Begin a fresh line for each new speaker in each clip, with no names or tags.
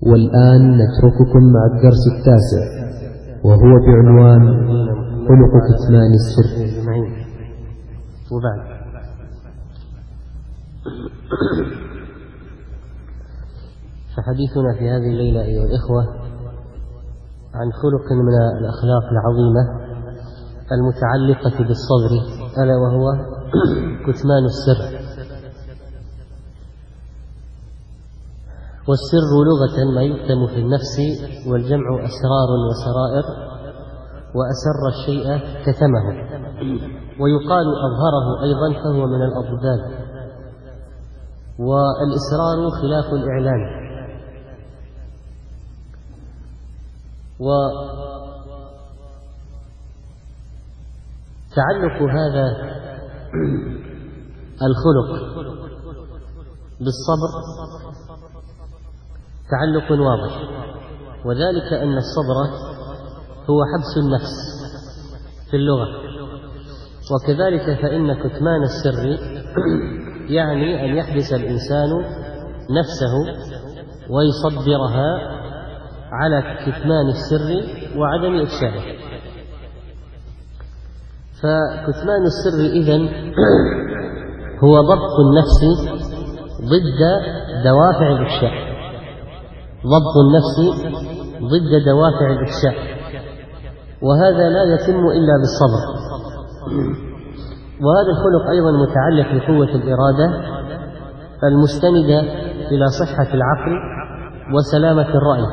والآن نترككم مع الدرس التاسع، وهو بعنوان خلق كتمان السر.
وبعد، فحديثنا في هذه الليلة أيها الإخوة عن خلق من الأخلاق العظيمة المتعلقة بالصبر، ألا وهو كتمان السر. والسر لغة ما يكتم في النفس، والجمع أسرار وسرائر، وأسر الشيء كتمه، ويقال أظهره أيضا فهو من الأضداد. والإسرار خلاف الإعلان. وتعلق هذا الخلق بالصبر تعلق واضح، وذلك أن الصبر هو حبس النفس في اللغة، وكذلك فإن كتمان السر يعني أن يحبس الإنسان نفسه ويصبرها على كتمان السر وعدم إفشائه. فكتمان السر إذن هو ضبط النفس ضد دوافع الإفشاء، ضبط النفس ضد دوافع الإفشاء، وهذا لا يتم إلا بالصبر. وهذا الخلق أيضا متعلق بقوة الإرادة المستندة إلى صحة العقل وسلامة الرأي.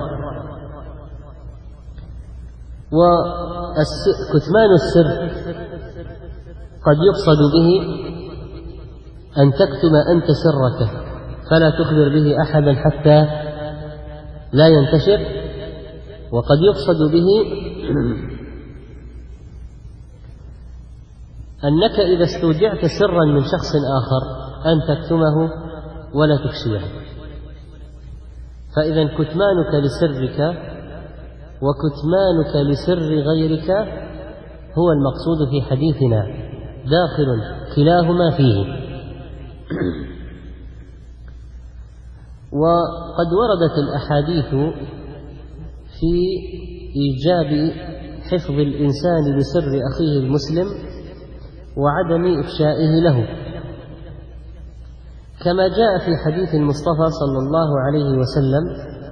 وكتمان السر قد يقصد به أن تكتم أنت سرك فلا تخبر به أحدا حتى لا ينتشر، وقد يقصد به أنك إذا استودعت سرا من شخص آخر أن تكتمه ولا تفشيه. فإذا كتمانك لسرك وكتمانك لسر غيرك هو المقصود في حديثنا، داخل كلاهما فيه. وقد وردت الأحاديث في إيجاب حفظ الإنسان لسر أخيه المسلم وعدم إفشائه له، كما جاء في حديث المصطفى صلى الله عليه وسلم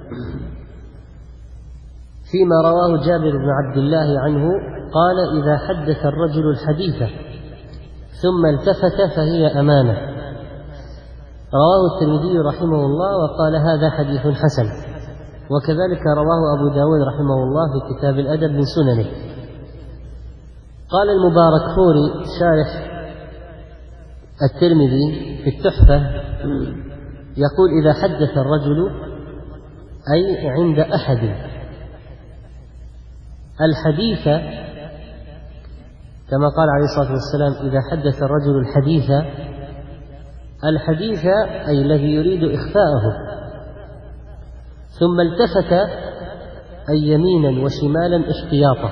فيما رواه جابر بن عبد الله عنه قال: إذا حدث الرجل الحديث ثم التفت فهي أمانة. رواه الترمذي رحمه الله وقال: هذا حديث حسن. وكذلك رواه أبو داود رحمه الله في كتاب الأدب من سننه. قال المباركفوري شارح الترمذي في التحفة يقول: إذا حدث الرجل أي عند أحد. الحديث كما قال عليه الصلاة والسلام: إذا حدث الرجل الحديث أي الذي يريد إخفاءه. ثم التفت أي يمينا وشمالا احتياطا.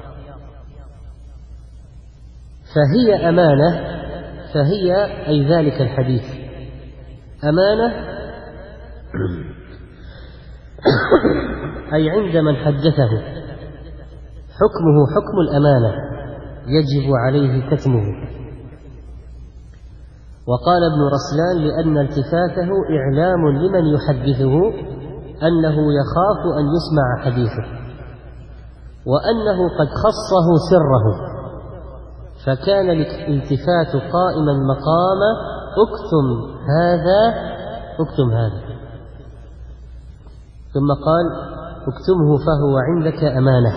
فهي أمانة، فهي أي ذلك الحديث أمانة أي عند من حدثه حكمه حكم الأمانة، يجب عليه كتمه. وقال ابن رسلان: لأن التفاته إعلام لمن يحدثه أنه يخاف أن يسمع حديثه، وأنه قد خصه سره، فكان الالتفات قائما مقام اكتم هذا. ثم قال: اكتمه فهو عندك أمانة.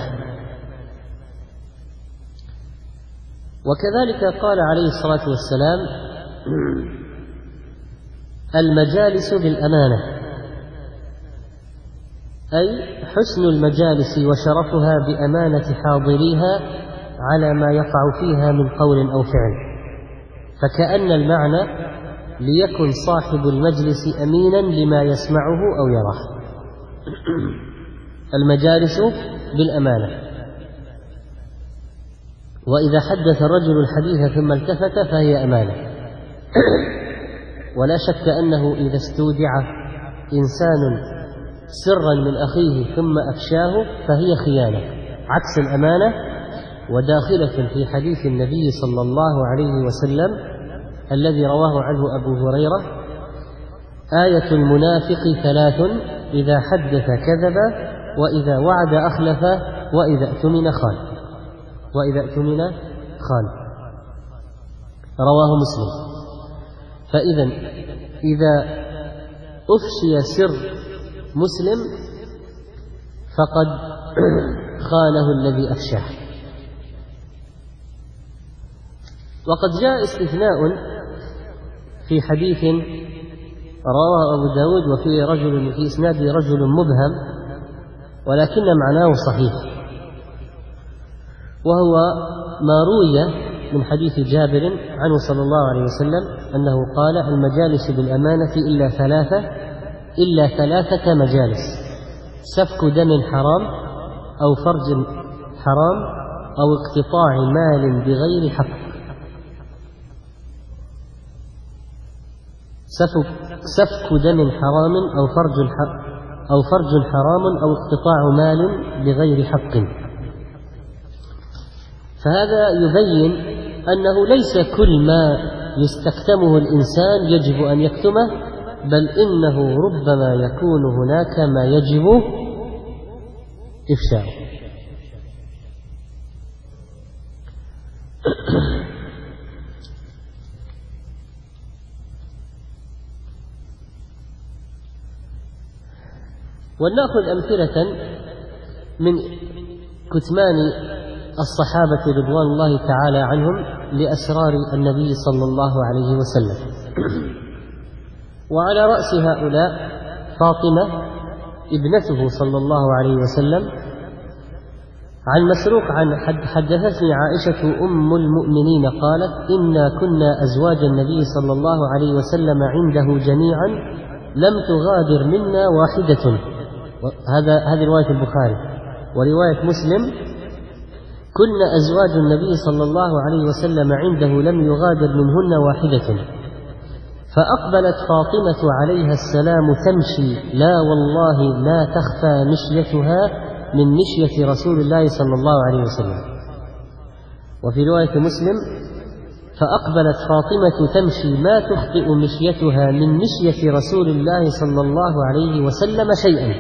وكذلك قال عليه الصلاة والسلام: المجالس بالأمانة، أي حسن المجالس وشرفها بأمانة حاضريها على ما يقع فيها من قول أو فعل. فكأن المعنى ليكن صاحب المجلس أمينا لما يسمعه أو يراه. المجالس بالأمانة. وإذا حدث الرجل الحديث ثم التفت فهي أمانة. ولا شك أنه إذا استودع إنسان سرا من أخيه ثم أفشاه فهي خيانة عكس الأمانة، وداخلة في حديث النبي صلى الله عليه وسلم الذي رواه عنه أبو هريرة: آية المنافق 3: إذا حدث كذب، وإذا وعد أخلف، وإذا اؤتمن خان. رواه مسلم. فإذا إذا أفشي سر مسلم فقد خانه الذي أفشاه. وقد جاء استثناء في حديث رواه أبو داود وفي إسناد رجل مبهم، ولكن معناه صحيح، وهو ما روي من حديث جابر عنه صلى الله عليه وسلم أنه قال: المجالس بالأمانة إلا ثلاثة مجالس: سفك دم حرام، أو فرج حرام، أو اقتطاع مال بغير حق. سفك دم حرام أو فرج حرام أو اقتطاع مال بغير حق. فهذا يبين أنه ليس كل ما يستكتمه الإنسان يجب أن يكتمه، بل إنه ربما يكون هناك ما يجب إفشاؤه. ولنأخذ أمثلة من كتمان الصحابة رضوان الله تعالى عنهم لأسرار النبي صلى الله عليه وسلم. وعلى رأس هؤلاء فاطمة ابنته صلى الله عليه وسلم. عن مسروق حدثتني عائشة أم المؤمنين قالت: إنا كنا أزواج النبي صلى الله عليه وسلم عنده جميعا لم تغادر منا واحدة. هذه رواية البخاري. ورواية مسلم: كنا أزواج النبي صلى الله عليه وسلم عنده لم يغادر منهن واحدة. فأقبلت فاطمة عليها السلام تمشي، لا والله لا تخفى مشيتها من مشية رسول الله صلى الله عليه وسلم. وفي رواية مسلم: فأقبلت فاطمة تمشي ما تخطئ مشيتها من مشية رسول الله صلى الله عليه وسلم شيئا.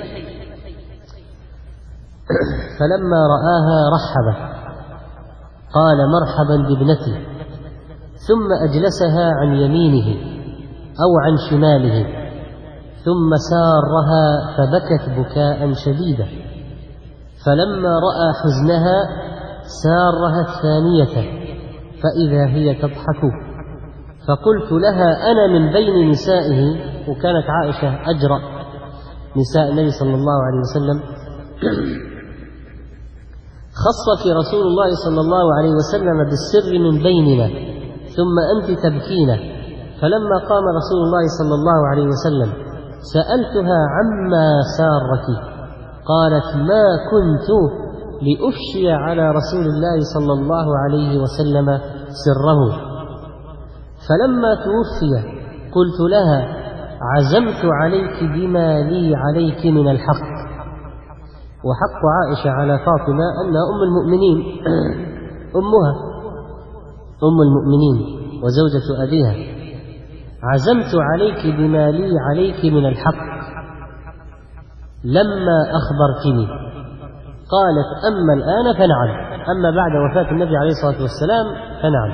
فلما رآها رحب، قال: مرحبا بابنتي، ثم أجلسها عن يمينه أو عن شماله، ثم سارها فبكت بكاء شديدا. فلما رأى حزنها سارها الثانية فإذا هي تضحك. فقلت لها: أنا من بين نسائه. وكانت عائشة أجرأ نساء النبي صلى الله عليه وسلم. خصك رسول الله صلى الله عليه وسلم بالسر من بيننا، ثم أنت تبكين. فلما قام رسول الله صلى الله عليه وسلم سألتها عما سارك، قالت: ما كنت لأفشي على رسول الله صلى الله عليه وسلم سره. فلما توفي قلت لها: عزمت عليك بما لي عليك من الحق. وحق عائشة على فاطمة أنها أم المؤمنين، أمها أم المؤمنين وزوجة أبيها. عزمت عليك بما لي عليك من الحق لما أخبرتني. قالت: أما الآن فنعم، أما بعد وفاة النبي عليه الصلاة والسلام فنعم.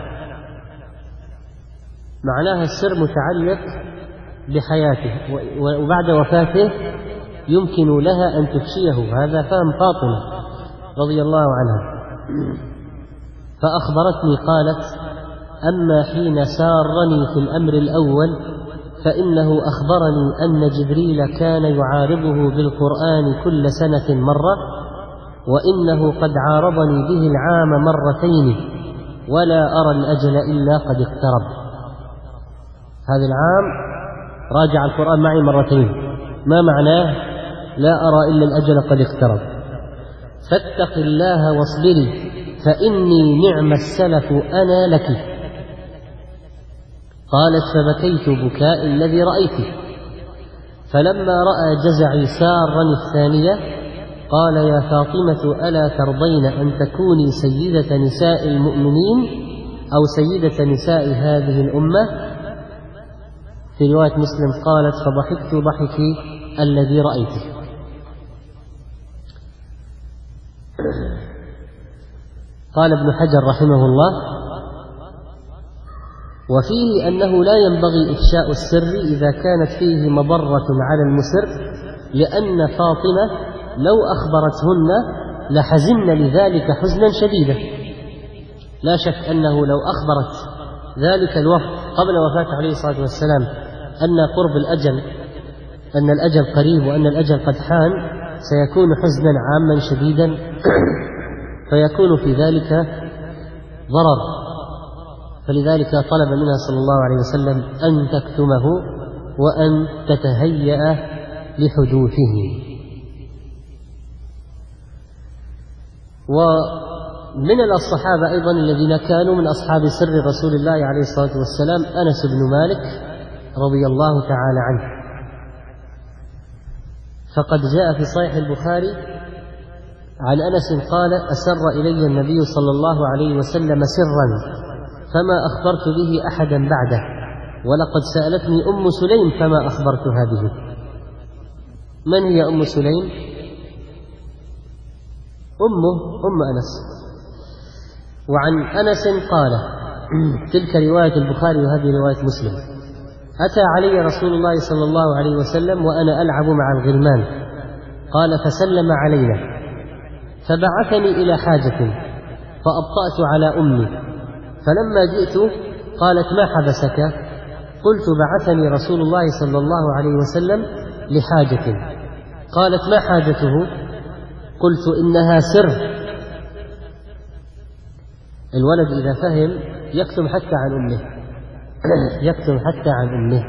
معناها السر متعلق بحياته، وبعد وفاته يمكن لها أن تفشيه. هذا فهم فاطمة رضي الله عنها. فأخبرتني قالت: أما حين سارني في الأمر الأول فإنه أخبرني أن جبريل كان يعارضه بالقرآن كل سنة مرة، وإنه قد عارضني به العام مرتين، ولا أرى الأجل إلا قد اقترب. هذا العام راجع القرآن معي مرتين. ما معناه؟ لا أرى إلا الأجل قد اقترب. فاتق الله واصبري فإني نعم السلف أنا لك. قالت: فبكيت بكاء الذي رأيت. فلما رأى جزعي سارا الثانية قال: يا فاطمة ألا ترضين أن تكوني سيدة نساء المؤمنين أو سيدة نساء هذه الأمة؟ في رواية مسلم قالت: فضحكت ضحكي الذي رأيته. قال ابن حجر رحمه الله: وفيه أنه لا ينبغي إفشاء السر إذا كانت فيه مضرة على المسر، لأن فاطمة لو أخبرتهن لحزن لذلك حزنا شديدا. لا شك أنه لو أخبرت ذلك الوفد قبل وفاة عليه الصلاة والسلام أن قرب الأجل، أن الأجل قريب وأن الأجل قد حان، سيكون حزنا عاما شديدا فيكون في ذلك ضرر. فلذلك طلب منها صلى الله عليه وسلم أن تكتمه وأن تتهيأ لحدوثه. ومن الصحابة أيضا الذين كانوا من أصحاب سر رسول الله عليه الصلاة والسلام أنس بن مالك رضي الله تعالى عنه، فقد جاء في صحيح البخاري عن أنس قال: أسر إلي النبي صلى الله عليه وسلم سرا فما أخبرت به أحدا بعده، ولقد سألتني أم سليم فما أخبرتها به. من هي أم سليم؟ أم أنس. وعن أنس قال: تلك رواية البخاري وهذه رواية مسلم: أتى علي رسول الله صلى الله عليه وسلم وأنا ألعب مع الغلمان، قال فسلم علينا فبعثني إلى حاجة فأبطأت على أمي، فلما جئت قالت: ما حبسك؟ قلت: بعثني رسول الله صلى الله عليه وسلم لحاجة. قالت: ما حاجته؟ قلت: إنها سر. الولد إذا فهم يكتم حتى عن أمه يكتم حتى عن أمه.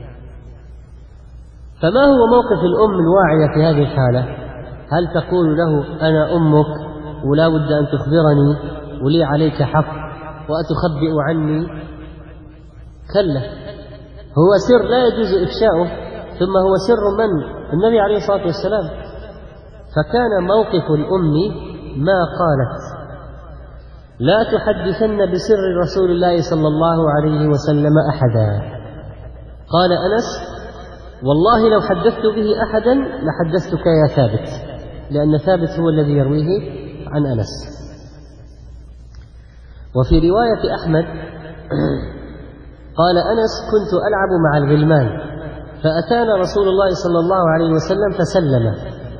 فما هو موقف الأم الواعية في هذه الحالة؟ هل تقول له: أنا أمك ولا بد أن تخبرني ولي عليك حق وأتخبئ عني؟ كلا، هو سر لا يجوز إفشاؤه، ثم هو سر من؟ النبي عليه الصلاة والسلام. فكان موقف الأم ما قالت: لا تحدثن بسر رسول الله صلى الله عليه وسلم أحدا. قال أنس: والله لو حدثت به أحدا لحدثتك يا ثابت، لأن ثابت هو الذي يرويه عن أنس. وفي رواية أحمد قال أنس: كنت ألعب مع الغلمان فأتانا رسول الله صلى الله عليه وسلم فسلم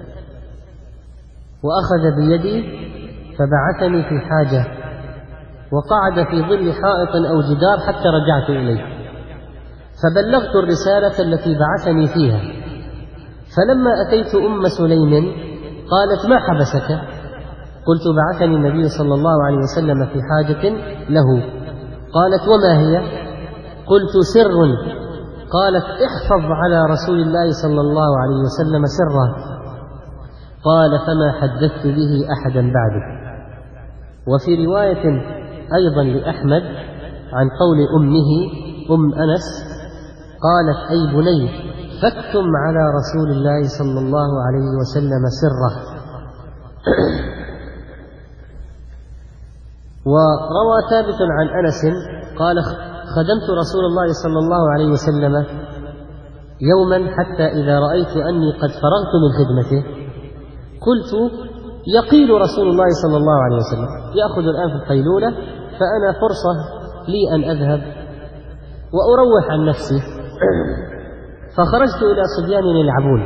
وأخذ بيدي فبعثني في حاجة وقعد في ظل حائط أو جدار حتى رجعت إليه، فبلغت الرسالة التي بعثني فيها، فلما أتيت أم سليم قالت: ما حبسك؟ قلت: بعثني النبي صلى الله عليه وسلم في حاجة له. قالت: وما هي؟ قلت: سر. قالت: احفظ على رسول الله صلى الله عليه وسلم سره. قال: فما حدثت به أحدا بعده. وفي رواية أيضا لأحمد عن قول أمه أم أنس قالت: أي بني فاكتم على رسول الله صلى الله عليه وسلم سره. وروى ثابت عن أنس قال: خدمت رسول الله صلى الله عليه وسلم يوما حتى إذا رأيت أني قد فرغت من خدمته قلت: يقيل رسول الله صلى الله عليه وسلم، يأخذ الآن في القيلولة، فأنا فرصة لي أن أذهب وأروح عن نفسي. فخرجت إلى صبيان يلعبون.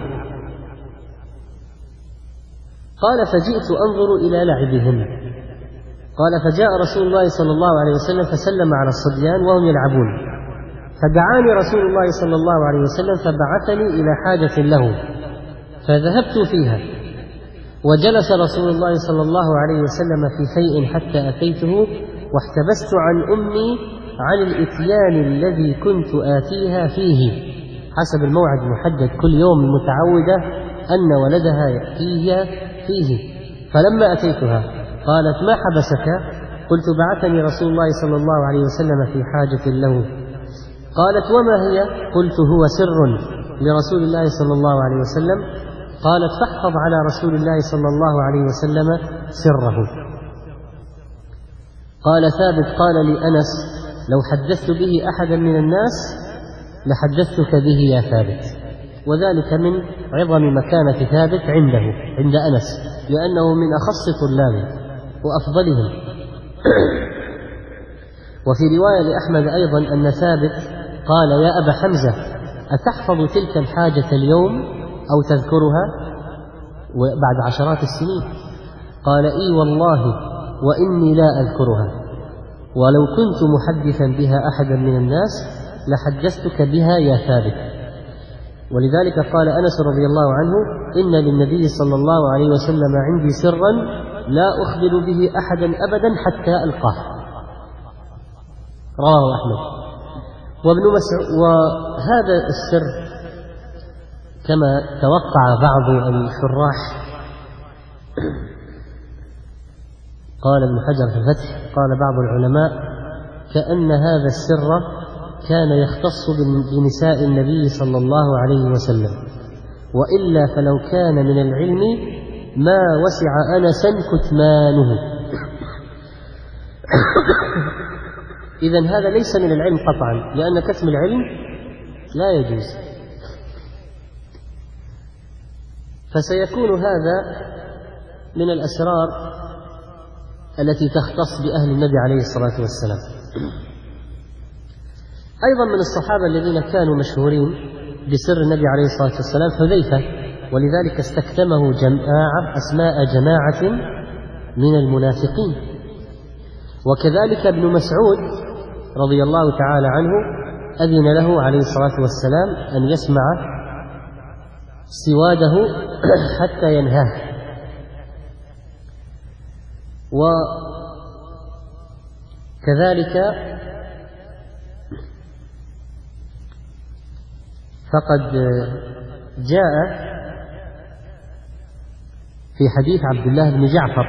قال: فجئت أنظر إلى لعبهم. قال: فجاء رسول الله صلى الله عليه وسلم فسلم على الصبيان وهم يلعبون، فدعاني رسول الله صلى الله عليه وسلم فبعثني إلى حاجة له، فذهبت فيها، وجلس رسول الله صلى الله عليه وسلم في شيء حتى أتيته، واحتبست عن أمي عن الإتيان الذي كنت آتيها فيه حسب الموعد المحدد، كل يوم المتعودة أن ولدها يأتيها فيه. فلما أتيتها قالت: ما حبسك؟ قلت: بعثني رسول الله صلى الله عليه وسلم في حاجة له. قالت: وما هي؟ قلت: هو سر. لرسول الله صلى الله عليه وسلم، قالت: فاحفظ على رسول الله صلى الله عليه وسلم سره. قال ثابت: قال لي أنس: لو حدثت به أحدا من الناس لحدثتك به يا ثابت. وذلك من عظم مكانة ثابت عند أنس، لأنه من أخص طلابه وأفضلهم. وفي رواية لأحمد أيضا أن ثابت قال: يا أبا حمزة، أتحفظ تلك الحاجة اليوم أو تذكرها بعد عشرات السنين؟ قال: إي والله وإني لا أذكرها، ولو كنت محدثا بها أحدا من الناس لحدثتك بها يا ثابت. ولذلك قال أنس رضي الله عنه: إن للنبي صلى الله عليه وسلم عندي سرا لا أخبر به أحدا أبدا حتى ألقاه. رواه أحمد. وهذا السر كما توقع بعض الشراح، قال ابن حجر في الفتح، قال بعض العلماء: كأن هذا السر كان يختص بنساء النبي صلى الله عليه وسلم، وإلا فلو كان من العلم ما وسع أنسا كتمانه. إذن هذا ليس من العلم قطعا، لأن كتم العلم لا يجوز. فسيكون هذا من الأسرار التي تختص بأهل النبي عليه الصلاة والسلام. أيضا من الصحابة الذين كانوا مشهورين بسر النبي عليه الصلاة والسلام حذيفة، ولذلك استكتمه أسماء جماعة من المنافقين. وكذلك ابن مسعود رضي الله تعالى عنه أذن له عليه الصلاة والسلام أن يسمع سواده حتى ينهاه. وكذلك فقد جاء في حديث عبد الله بن جعفر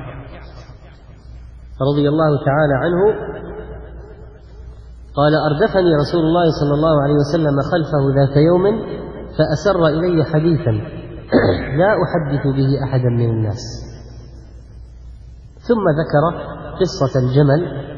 رضي الله تعالى عنه قال: أردفني رسول الله صلى الله عليه وسلم خلفه ذات يوم فأسر إلي حديثا لا أحدث به أحدا من الناس. ثم ذكر قصة الجمل،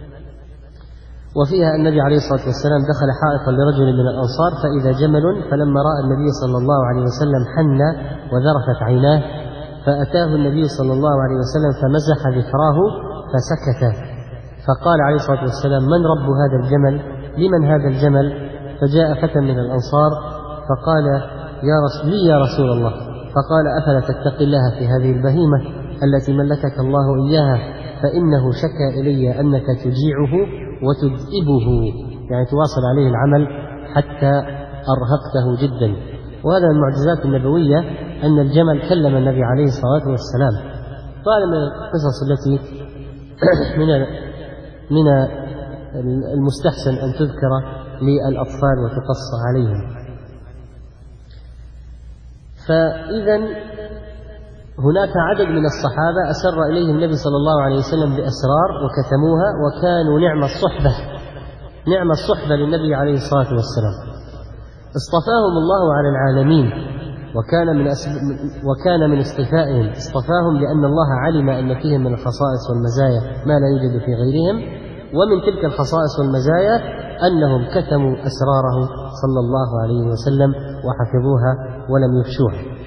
وفيها النبي عليه الصلاة والسلام دخل حائطا لرجل من الأنصار فإذا جمل، فلما رأى النبي صلى الله عليه وسلم حن وذرفت عيناه، فأتاه النبي صلى الله عليه وسلم فمسح ذكراه فسكت. فقال عليه الصلاة والسلام: من رب هذا الجمل؟ لمن هذا الجمل؟ فجاء فتى من الأنصار فقال: يا رسول الله. فقال: أفلا تتقي الله في هذه البهيمة التي ملكك الله إياها، فإنه شكى إلي أنك تجيعه وتدئبه، يعني تواصل عليه العمل حتى أرهقته جدا. وهذا من المعجزات النبوية أن الجمل كلم النبي عليه الصلاة والسلام. قال من القصص التي من المستحسن أن تذكر للأطفال وتقص عليهم. فإذا هناك عدد من الصحابة أسر إليه النبي صلى الله عليه وسلم بأسرار وكتموها، وكانوا نعم الصحبة للنبي عليه الصلاة والسلام. اصطفاهم الله على العالمين، وكان من اصطفائهم اصطفاهم لأن الله علم أن فيهم من الخصائص والمزايا ما لا يوجد في غيرهم، ومن تلك الخصائص والمزايا أنهم كتموا أسراره صلى الله عليه وسلم وحفظوها ولم يفشوها.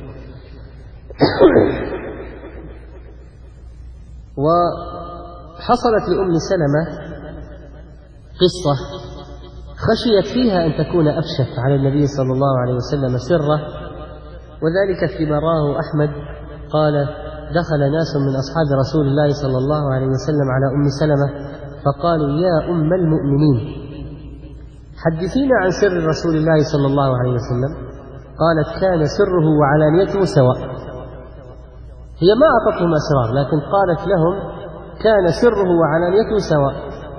وحصلت لأم سلمة قصة خشيت فيها أن تكون أفشت على النبي صلى الله عليه وسلم سره، وذلك فيما رواه أحمد قال: دخل ناس من أصحاب رسول الله صلى الله عليه وسلم على أم سلمة فقالوا: يا أم المؤمنين، حدثينا عن سر رسول الله صلى الله عليه وسلم. قالت: كان سره وعلانيته سواء. هي ما أعطتهم أسرار، لكن قالت لهم: كان سره وعلانيته سواء.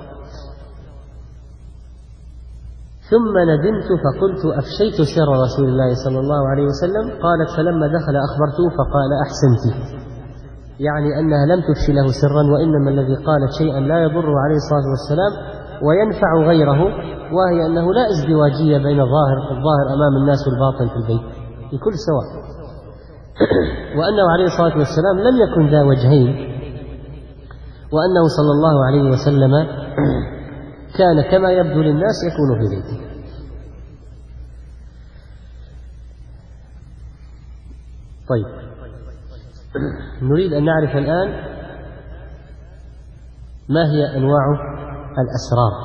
ثم ندمت فقلت: أفشيت سر رسول الله صلى الله عليه وسلم. قالت: فلما دخل أخبرته فقال: أحسنت، يعني أنها لم تفشي له سرا، وإنما الذي قالت شيئا لا يضر عليه الصلاة والسلام، وينفع غيره، وهي أنه لا ازدواجية بين الظاهر أمام الناس والباطن في البيت، الكل سواء. وأنه عليه الصلاة والسلام لم يكن ذا وجهين، وأنه صلى الله عليه وسلم كان كما يبدو للناس يكون في بيته. طيب، نريد أن نعرف الآن ما هي أنواع الأسرار.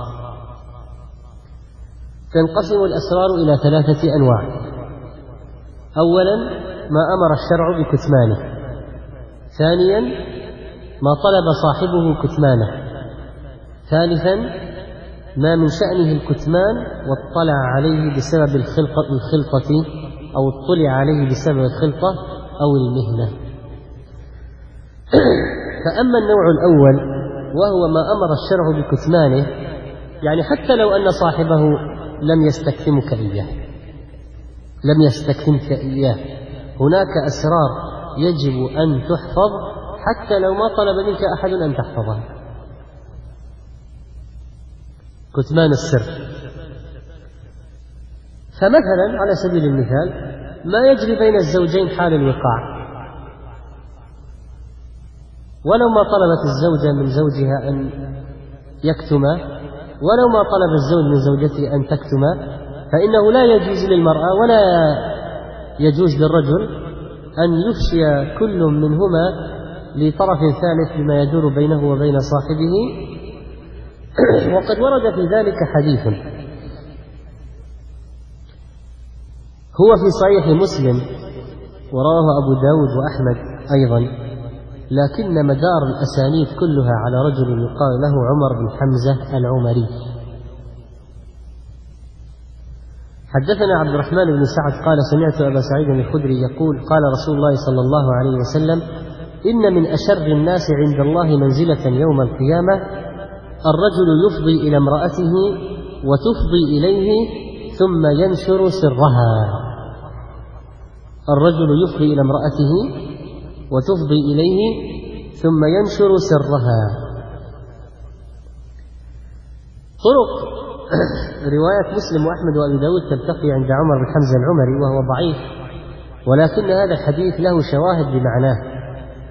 تنقسم الأسرار إلى 3 أنواع. أولا ما أمر الشرع بكتمانه، ثانيا ما طلب صاحبه كتمانه، ثالثا ما من شأنه الكتمان واطلع عليه بسبب الخلطة أو اطلع عليه بسبب الخلطة أو المهنة. فأما النوع الأول وهو ما أمر الشرع بكتمانه، يعني حتى لو أن صاحبه لم يستكتمك إياه، هناك أسرار يجب أن تحفظ حتى لو ما طلب منك أحد أن تحفظها. كتمان السر. فمثلا على سبيل المثال ما يجري بين الزوجين حال الوقاع، ولو ما طلبت الزوجة من زوجها أن يكتم، ولو ما طلب الزوج من زوجته أن تكتم، فإنه لا يجوز للمرأة ولا يجوز للرجل أن يفشي كل منهما لطرف ثالث بما يدور بينه وبين صاحبه. وقد ورد في ذلك حديث هو في صحيح مسلم ورواه أبو داود وأحمد أيضا، لكن مدار الأسانيد كلها على رجل يقال له عمر بن حمزة العمري. حدثنا عبد الرحمن بن سعد قال سمعت أبا سعيد الخدري يقول قال رسول الله صلى الله عليه وسلم: إن من أشر الناس عند الله منزلة يوم القيامة الرجل يفضي إلى امرأته وتفضي إليه ثم ينشر سرها. الرجل يفضي إلى امرأته وتفضي إليه ثم ينشر سرها. طرق رواية مسلم وأحمد وأبي داود تلتقي عند عمر بن حمزة العمري وهو ضعيف، ولكن هذا الحديث له شواهد بمعناه.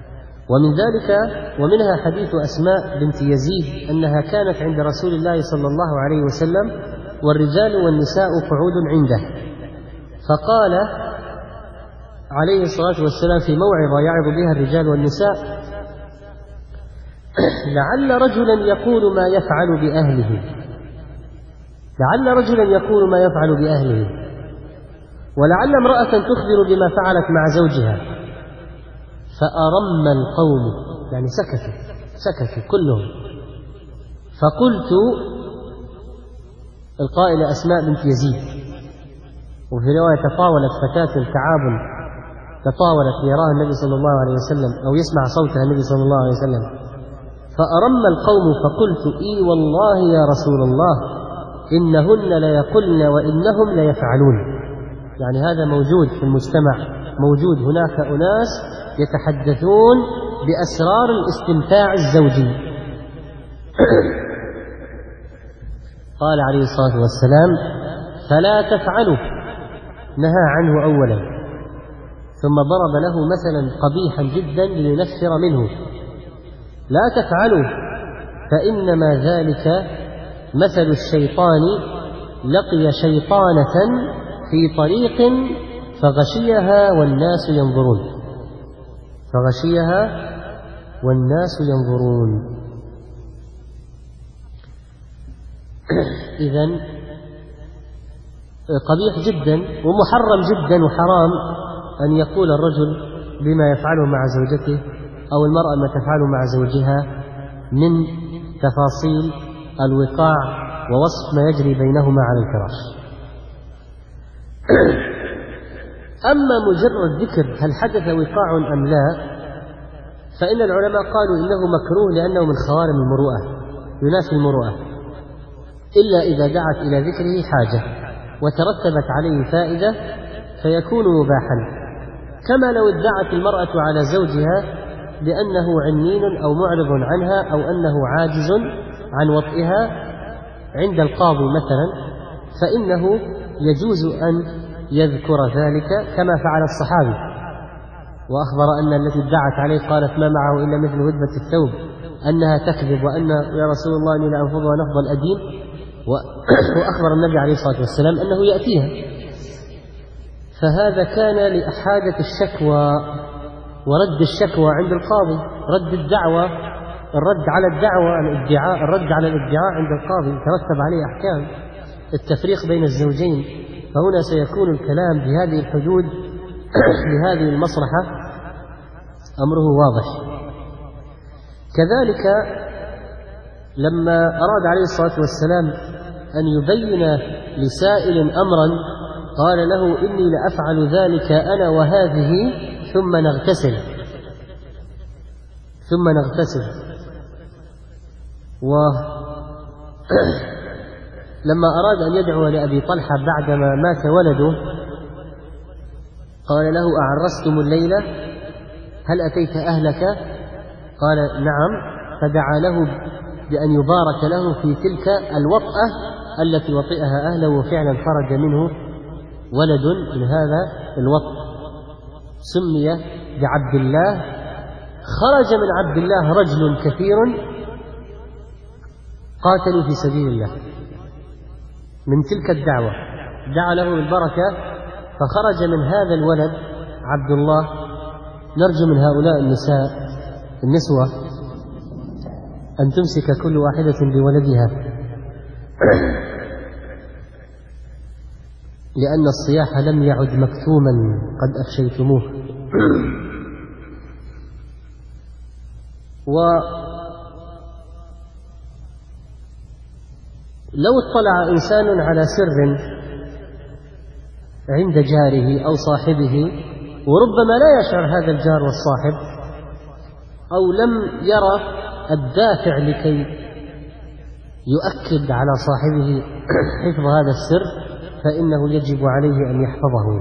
ومنها حديث أسماء بنت يزيد أنها كانت عند رسول الله صلى الله عليه وسلم والرجال والنساء قعود عنده، فقال عليه الصلاة والسلام في موعظة يعظ بها الرجال والنساء: لعل رجلا يقول ما يفعل بأهله، ولعل امرأة تخبر بما فعلت مع زوجها. فأرم القوم، يعني سكتوا كلهم. فقلت، القائلة أسماء بنت يزيد، وفي رواية تطاولت فتاة كعاب تطاولت ليراها النبي صلى الله عليه وسلم أو يسمع صوتها النبي صلى الله عليه وسلم. فأرم القوم فقلت: إي والله يا رسول الله إنهن ليقلن وإنهم ليفعلون. يعني هذا موجود في المجتمع، موجود هناك أناس يتحدثون بأسرار الاستمتاع الزوجي. قال عليه الصلاة والسلام: فلا تفعلوا، نهى عنه أولا، ثم ضرب له مثلا قبيحا جدا لينفر منه: لا تفعلوا فإنما ذلك مثل الشيطان لقي شيطانة في طريق فغشيها والناس ينظرون. إذن قبيح جدا ومحرم جدا وحرام أن يقول الرجل بما يفعله مع زوجته أو المرأة ما تفعله مع زوجها من تفاصيل الوقاع ووصف ما يجري بينهما على الفراش. أما مجرد ذكر هل حدث وقاع أم لا، فإن العلماء قالوا إنه مكروه لأنه من خوارم المروءة، ينافي المروءة، إلا إذا دعت إلى ذكره حاجة وترتبت عليه فائدة فيكون مباحا، كما لو ادعت المرأة على زوجها بأنه عنين أو معرض عنها أو أنه عاجز عن وطئها، عند القاضي مثلا فإنه يجوز أن يذكر ذلك كما فعل الصحابي، وأخبر أن التي ادعت عليه قالت ما معه إلا مثل هدبة الثوب أنها تكذب وأن يا رسول الله إني لأنفضها نفض الأديم، وأخبر النبي عليه الصلاة والسلام أنه يأتيها. فهذا كان لإحادة الشكوى ورد الشكوى عند القاضي، رد الدعوة، الرد على الدعوة، الرد على الادعاء عند القاضي ترتب عليه أحكام التفريق بين الزوجين. فهنا سيكون الكلام بهذه الحدود لهذه المصلحة أمره واضح. كذلك لما أراد عليه الصلاة والسلام أن يبين لسائل أمرا قال له إني لأفعل ذلك أنا وهذه ثم نغتسل لما أراد أن يدعو لأبي طلحة بعدما مات ولده قال له أعرستم الليلة هل أتيت أهلك؟ قال نعم، فدعا له بأن يبارك له في تلك الوطأة التي وطئها أهله، وفعلا خرج منه ولد من هذا الوطء سمي بعبد الله. خرج من عبد الله رجل كثير قاتلوا في سبيل الله من تلك الدعوة، دعا له بالبركة فخرج من هذا الولد عبد الله. نرجو من هؤلاء النسوة أن تمسك كل واحدة بولدها لأن الصياح لم يعد مكتوما قد أفشيتموه. لو اطلع إنسان على سر عند جاره أو صاحبه وربما لا يشعر هذا الجار والصاحب أو لم يرى الدافع لكي يؤكد على صاحبه حفظ هذا السر فإنه يجب عليه أن يحفظه.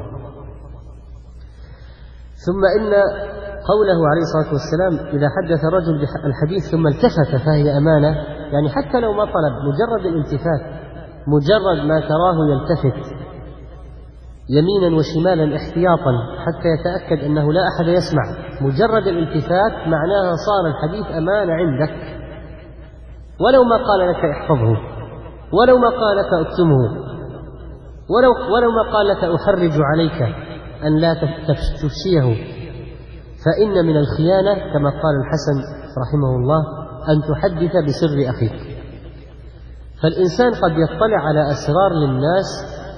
ثم إن قوله عليه الصلاة والسلام إذا حدث الرجل بالحديث ثم التفت فهي أمانة، يعني حتى لو ما طلب مجرد الالتفات، مجرد ما تراه يلتفت يمينا وشمالا احتياطا حتى يتأكد أنه لا أحد يسمع، مجرد الالتفات معناها صار الحديث أمانة عندك، ولو ما قال لك احفظه، ولو ما قال لك اكتمه، ولو ما قال لك أحرج عليك أن لا تفشيه. فإن من الخيانة كما قال الحسن رحمه الله أن تحدث بسر أخيك. فالإنسان قد يطلع على أسرار للناس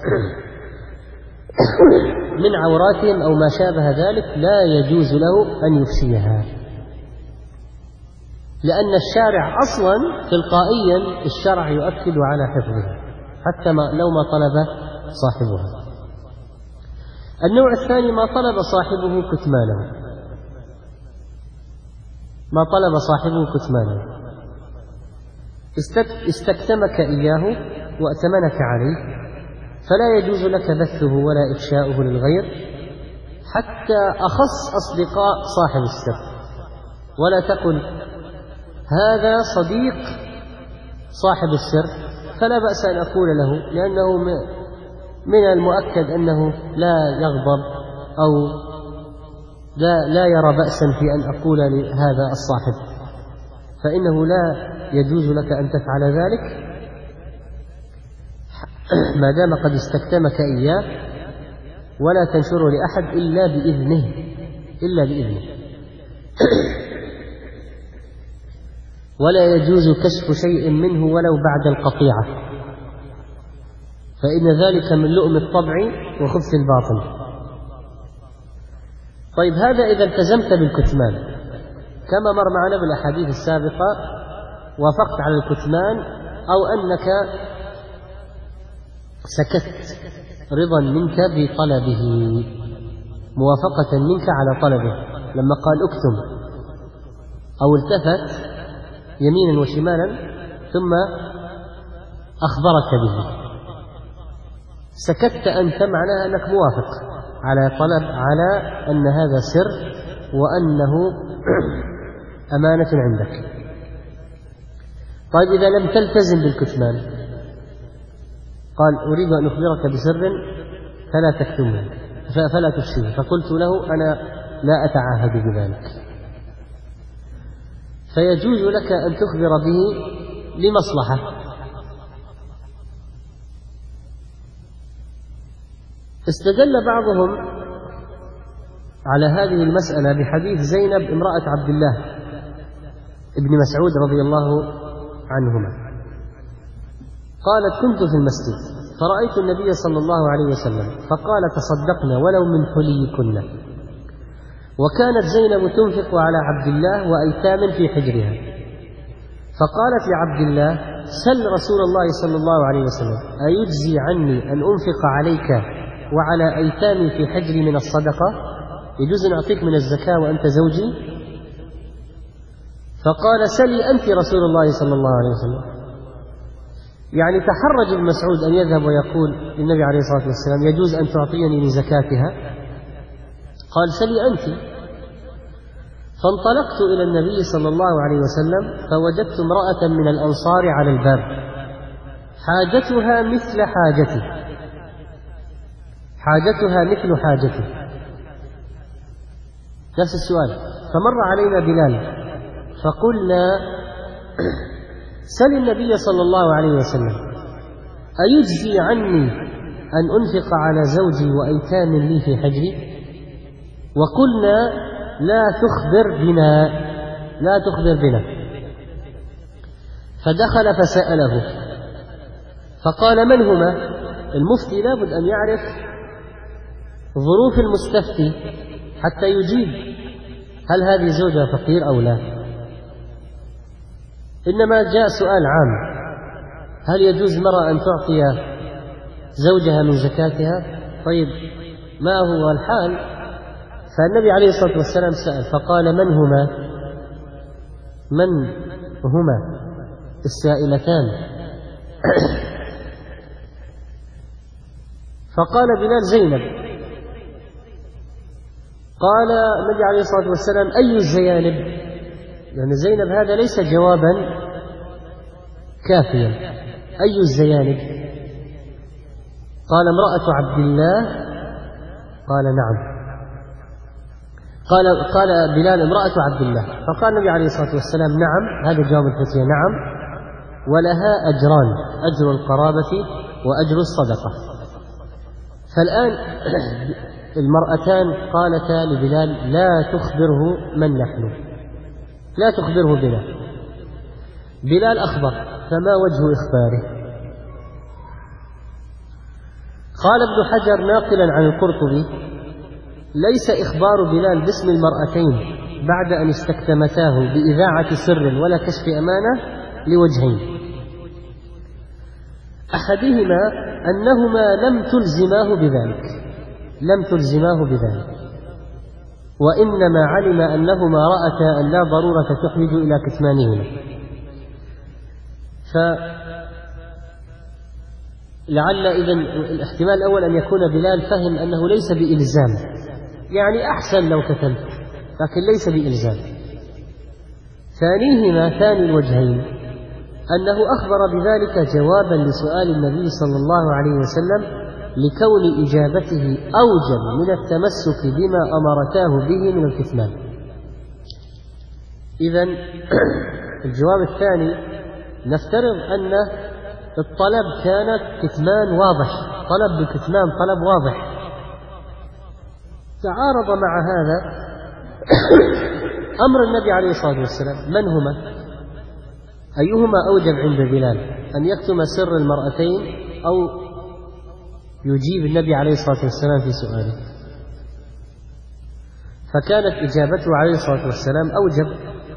من عوراتهم أو ما شابه ذلك، لا يجوز له أن يفشيها، لأن الشارع أصلا تلقائيا الشرع يؤكد على حفظها حتى لو ما طلب صاحبها. النوع الثاني ما طلب صاحبه كتمانه، ما طلب صاحبه كتمانه، استكتمك إياه وأتمنك عليه، فلا يجوز لك بثه ولا إفشاؤه للغير حتى أخص أصدقاء صاحب السر، ولا تقل هذا صديق صاحب السر فلا بأس أن أقول له، لأنه من المؤكد أنه لا يغضب أو لا يرى بأسا في أن أقول لهذا الصاحب، فإنه لا يجوز لك أن تفعل ذلك ما دام قد استكتمك إياه، ولا تنشره لأحد إلا بإذنه ولا يجوز كشف شيء منه ولو بعد القطيعة، فإن ذلك من لؤم الطبع وخبث الباطن. طيب هذا إذا التزمت بالكتمان كما مر معنا بالأحاديث السابقة، وافقت على الكتمان أو أنك سكت رضا منك بطلبه، موافقة منك على طلبه، لما قال اكتم أو التفت يمينا وشمالا ثم أخبرك به، سكت أنت معناها أنك موافق على طلب، على أن هذا سر وأنه أمانة عندك. طيب إذا لم تلتزم بالكتمان قال أريد أن أخبرك بسر فلا تكتمه فلا تفشيه، فقلت له أنا لا أتعاهد بذلك. فيجوز لك أن تخبر به لمصلحة. استدل بعضهم على هذه المسألة بحديث زينب امرأة عبد الله ابن مسعود رضي الله عنهما، قالت كنت في المسجد فرأيت النبي صلى الله عليه وسلم فقال تصدقنا ولو من حليكن، وكانت زينب تنفق على عبد الله وأيتام في حجرها، فقالت لعبد الله سل رسول الله صلى الله عليه وسلم أيجزي عني أن أنفق عليك وعلى أيتامي في حجري من الصدقة؟ يجوز أن أعطيك من الزكاة وأنت زوجي؟ فقال سلي أنت رسول الله صلى الله عليه وسلم. يعني تحرج ابن مسعود أن يذهب ويقول للنبي عليه الصلاة والسلام يجوز أن تعطيني من زكاتها؟ قال سلي أنت. فانطلقت إلى النبي صلى الله عليه وسلم فوجدت امرأة من الأنصار على الباب حاجتها مثل حاجتي، حاجتها مثل حاجتي، نفس السؤال. فمر علينا بلال فقلنا سل النبي صلى الله عليه وسلم أيجزي عني أن أنفق على زوجي وأيتام لي في حجري؟ وقلنا لا تخبر بنا. فدخل فسأله فقال من هما؟ المفتي لابد أن يعرف ظروف المستفتي حتى يجيب هل هذه زوجة فقير أو لا. إنما جاء سؤال عام هل يجوز مرأة أن تعطي زوجها من زكاتها؟ طيب ما هو الحال؟ فالنبي عليه الصلاة والسلام سأل فقال من هما السائلتان؟ فقال بلال زينب. قال النبي عليه الصلاة والسلام أي الزيانب؟ لأن زينب هذا ليس جوابا كافيا. أي الزيانب؟ قال امرأة عبد الله. قال نعم. قال بلال امرأة عبد الله. فقال النبي عليه الصلاة والسلام نعم، هذا جواب الفتية، نعم، ولها أجران، أجر القرابة وأجر الصدقة. فالآن المرأتان قالتا لبلال لا تخبره من نحن، لا تخبره بنا. بلال أخبر، فما وجه إخباره؟ قال ابن حجر ناقلا عن القرطبي ليس إخبار بلال باسم المرأتين بعد أن استكتمتاه بإذاعة سر ولا كشف أمانة لوجهين: أحدهما أنهما لم تلزماه بذلك، وإنما علم أنهما رأتا أن لا ضرورة تحوج إلى كتمانهما. فلعل إذن الاحتمال الأول أن يكون بلال فهم أنه ليس بإلزام، يعني أحسن لو كتمت، لكن ليس بإلزام. ثاني الوجهين أنه أخبر بذلك جوابا لسؤال النبي صلى الله عليه وسلم لكون إجابته أوجب من التمسك بما أمرتاه به من الكتمان. إذن الجواب الثاني نفترض أن الطلب كان كتمان واضح، طلب بالكتمان طلب واضح، تعارض مع هذا أمر النبي عليه الصلاة والسلام من هما؟ أيهما أوجب عند بلال، أن يكتم سر المرأتين أو يجيب النبي عليه الصلاة والسلام في سؤاله؟ فكانت إجابته عليه الصلاة والسلام أوجب،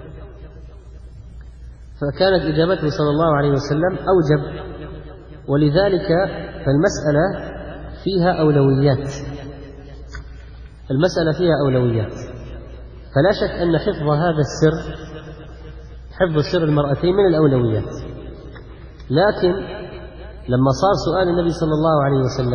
فكانت إجابته صلى الله عليه وسلم أوجب، ولذلك فالمسألة فيها أولويات، فلا شك أن حفظ هذا السر، حفظ سر المرأتين من الأولويات. لكن لما صار سؤال النبي صلى الله عليه وسلم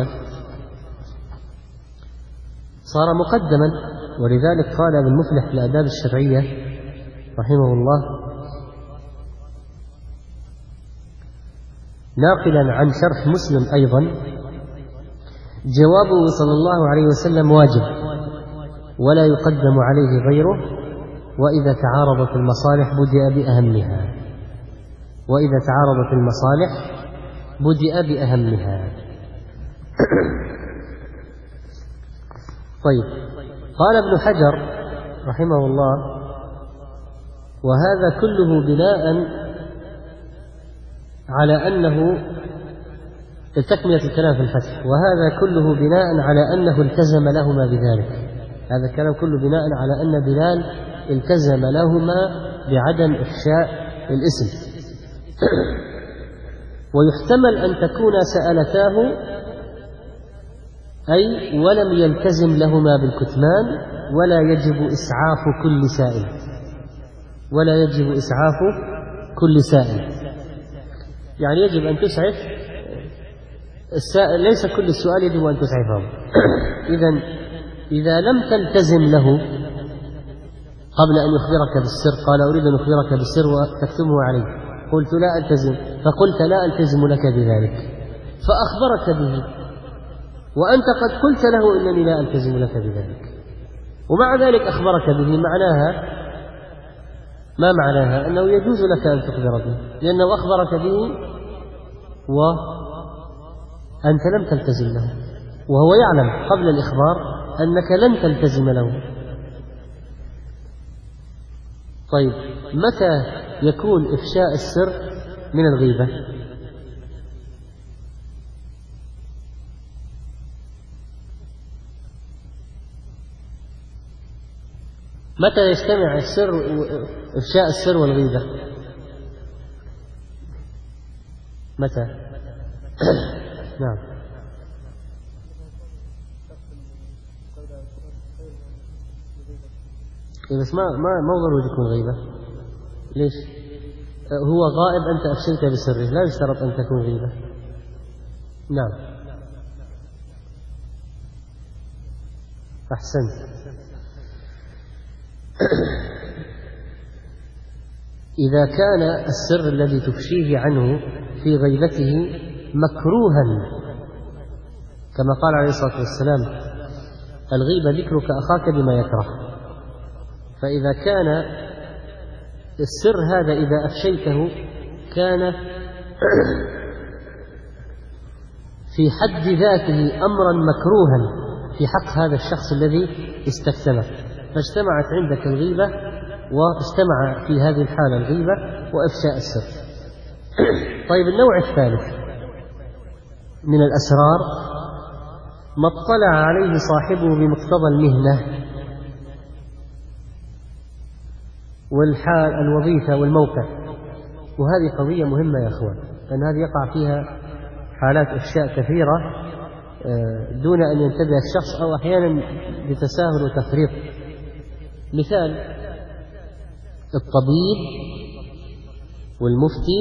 صار مقدما، ولذلك قال ابن مفلح في الآداب الشرعية رحمه الله: ناقلا عن شرح مسلم أيضا: جوابه صلى الله عليه وسلم واجب ولا يقدم عليه غيره، وإذا تعارضت المصالح بدأ بأهمها. وإذا تعارضت المصالح بدأ بأهمها. طيب، قال ابن حجر رحمه الله: وهذا كله بناء على أنه تكملة الكلام في الفتح، وهذا كله بناء على أنه التزم لهما بذلك. هذا الكلام كله بناء على أن بلال التزم لهما بعدم إفشاء الاسم. ويحتمل أن تكون سألتاه أي ولم يلتزم لهما بالكتمان، ولا يجب إسعاف كل سائل، ولا يجب إسعاف كل سائل، يعني يجب أن تسعف السائل، ليس كل السؤال يجب أن تسعفه. إذا لم تلتزم له قبل أن يخبرك بالسر، قال أريد أن أخبرك بالسر وتكتمه علي، قلت لا ألتزم، فقلت لا ألتزم لك بذلك، فأخبرك به وأنت قد قلت له إنني لا ألتزم لك بذلك، ومع ذلك أخبرك به، معناها ما معناها؟ أنه يجوز لك أن تخبر به، لأنه أخبرك به وأنت لم تلتزم له، وهو يعلم قبل الإخبار أنك لن تلتزم له. طيب، متى يكون إفشاء السر من الغيبة؟ متى يجتمع السر إفشاء السر والغيبة؟ متى؟ نعم. بس ما ضروري تكون غيبة. ليش؟ هو غائب، أنت أفشلت بسره، لا يشترط أن تكون غيبة. نعم، أحسنت. إذا كان السر الذي تفشيه عنه في غيبته مكروها، كما قال عليه الصلاة والسلام: الغيبة ذكرك أخاك بما يكره. فإذا كان السر هذا إذا أفشيته كان في حد ذاته أمرا مكروها في حق هذا الشخص الذي استكتمه، فاجتمعت عندك الغيبة واجتمع في هذه الحالة الغيبة وإفشاء السر. طيب، النوع الثالث من الأسرار ما اطلع عليه صاحبه بمقتضى المهنة والحال الوظيفة والموقع، وهذه قضية مهمة يا أخوان، لأن هذه يقع فيها حالات إفشاء كثيرة دون أن ينتبه الشخص، أو أحيانا بتساهل وتفريط. مثال: الطبيب والمفتي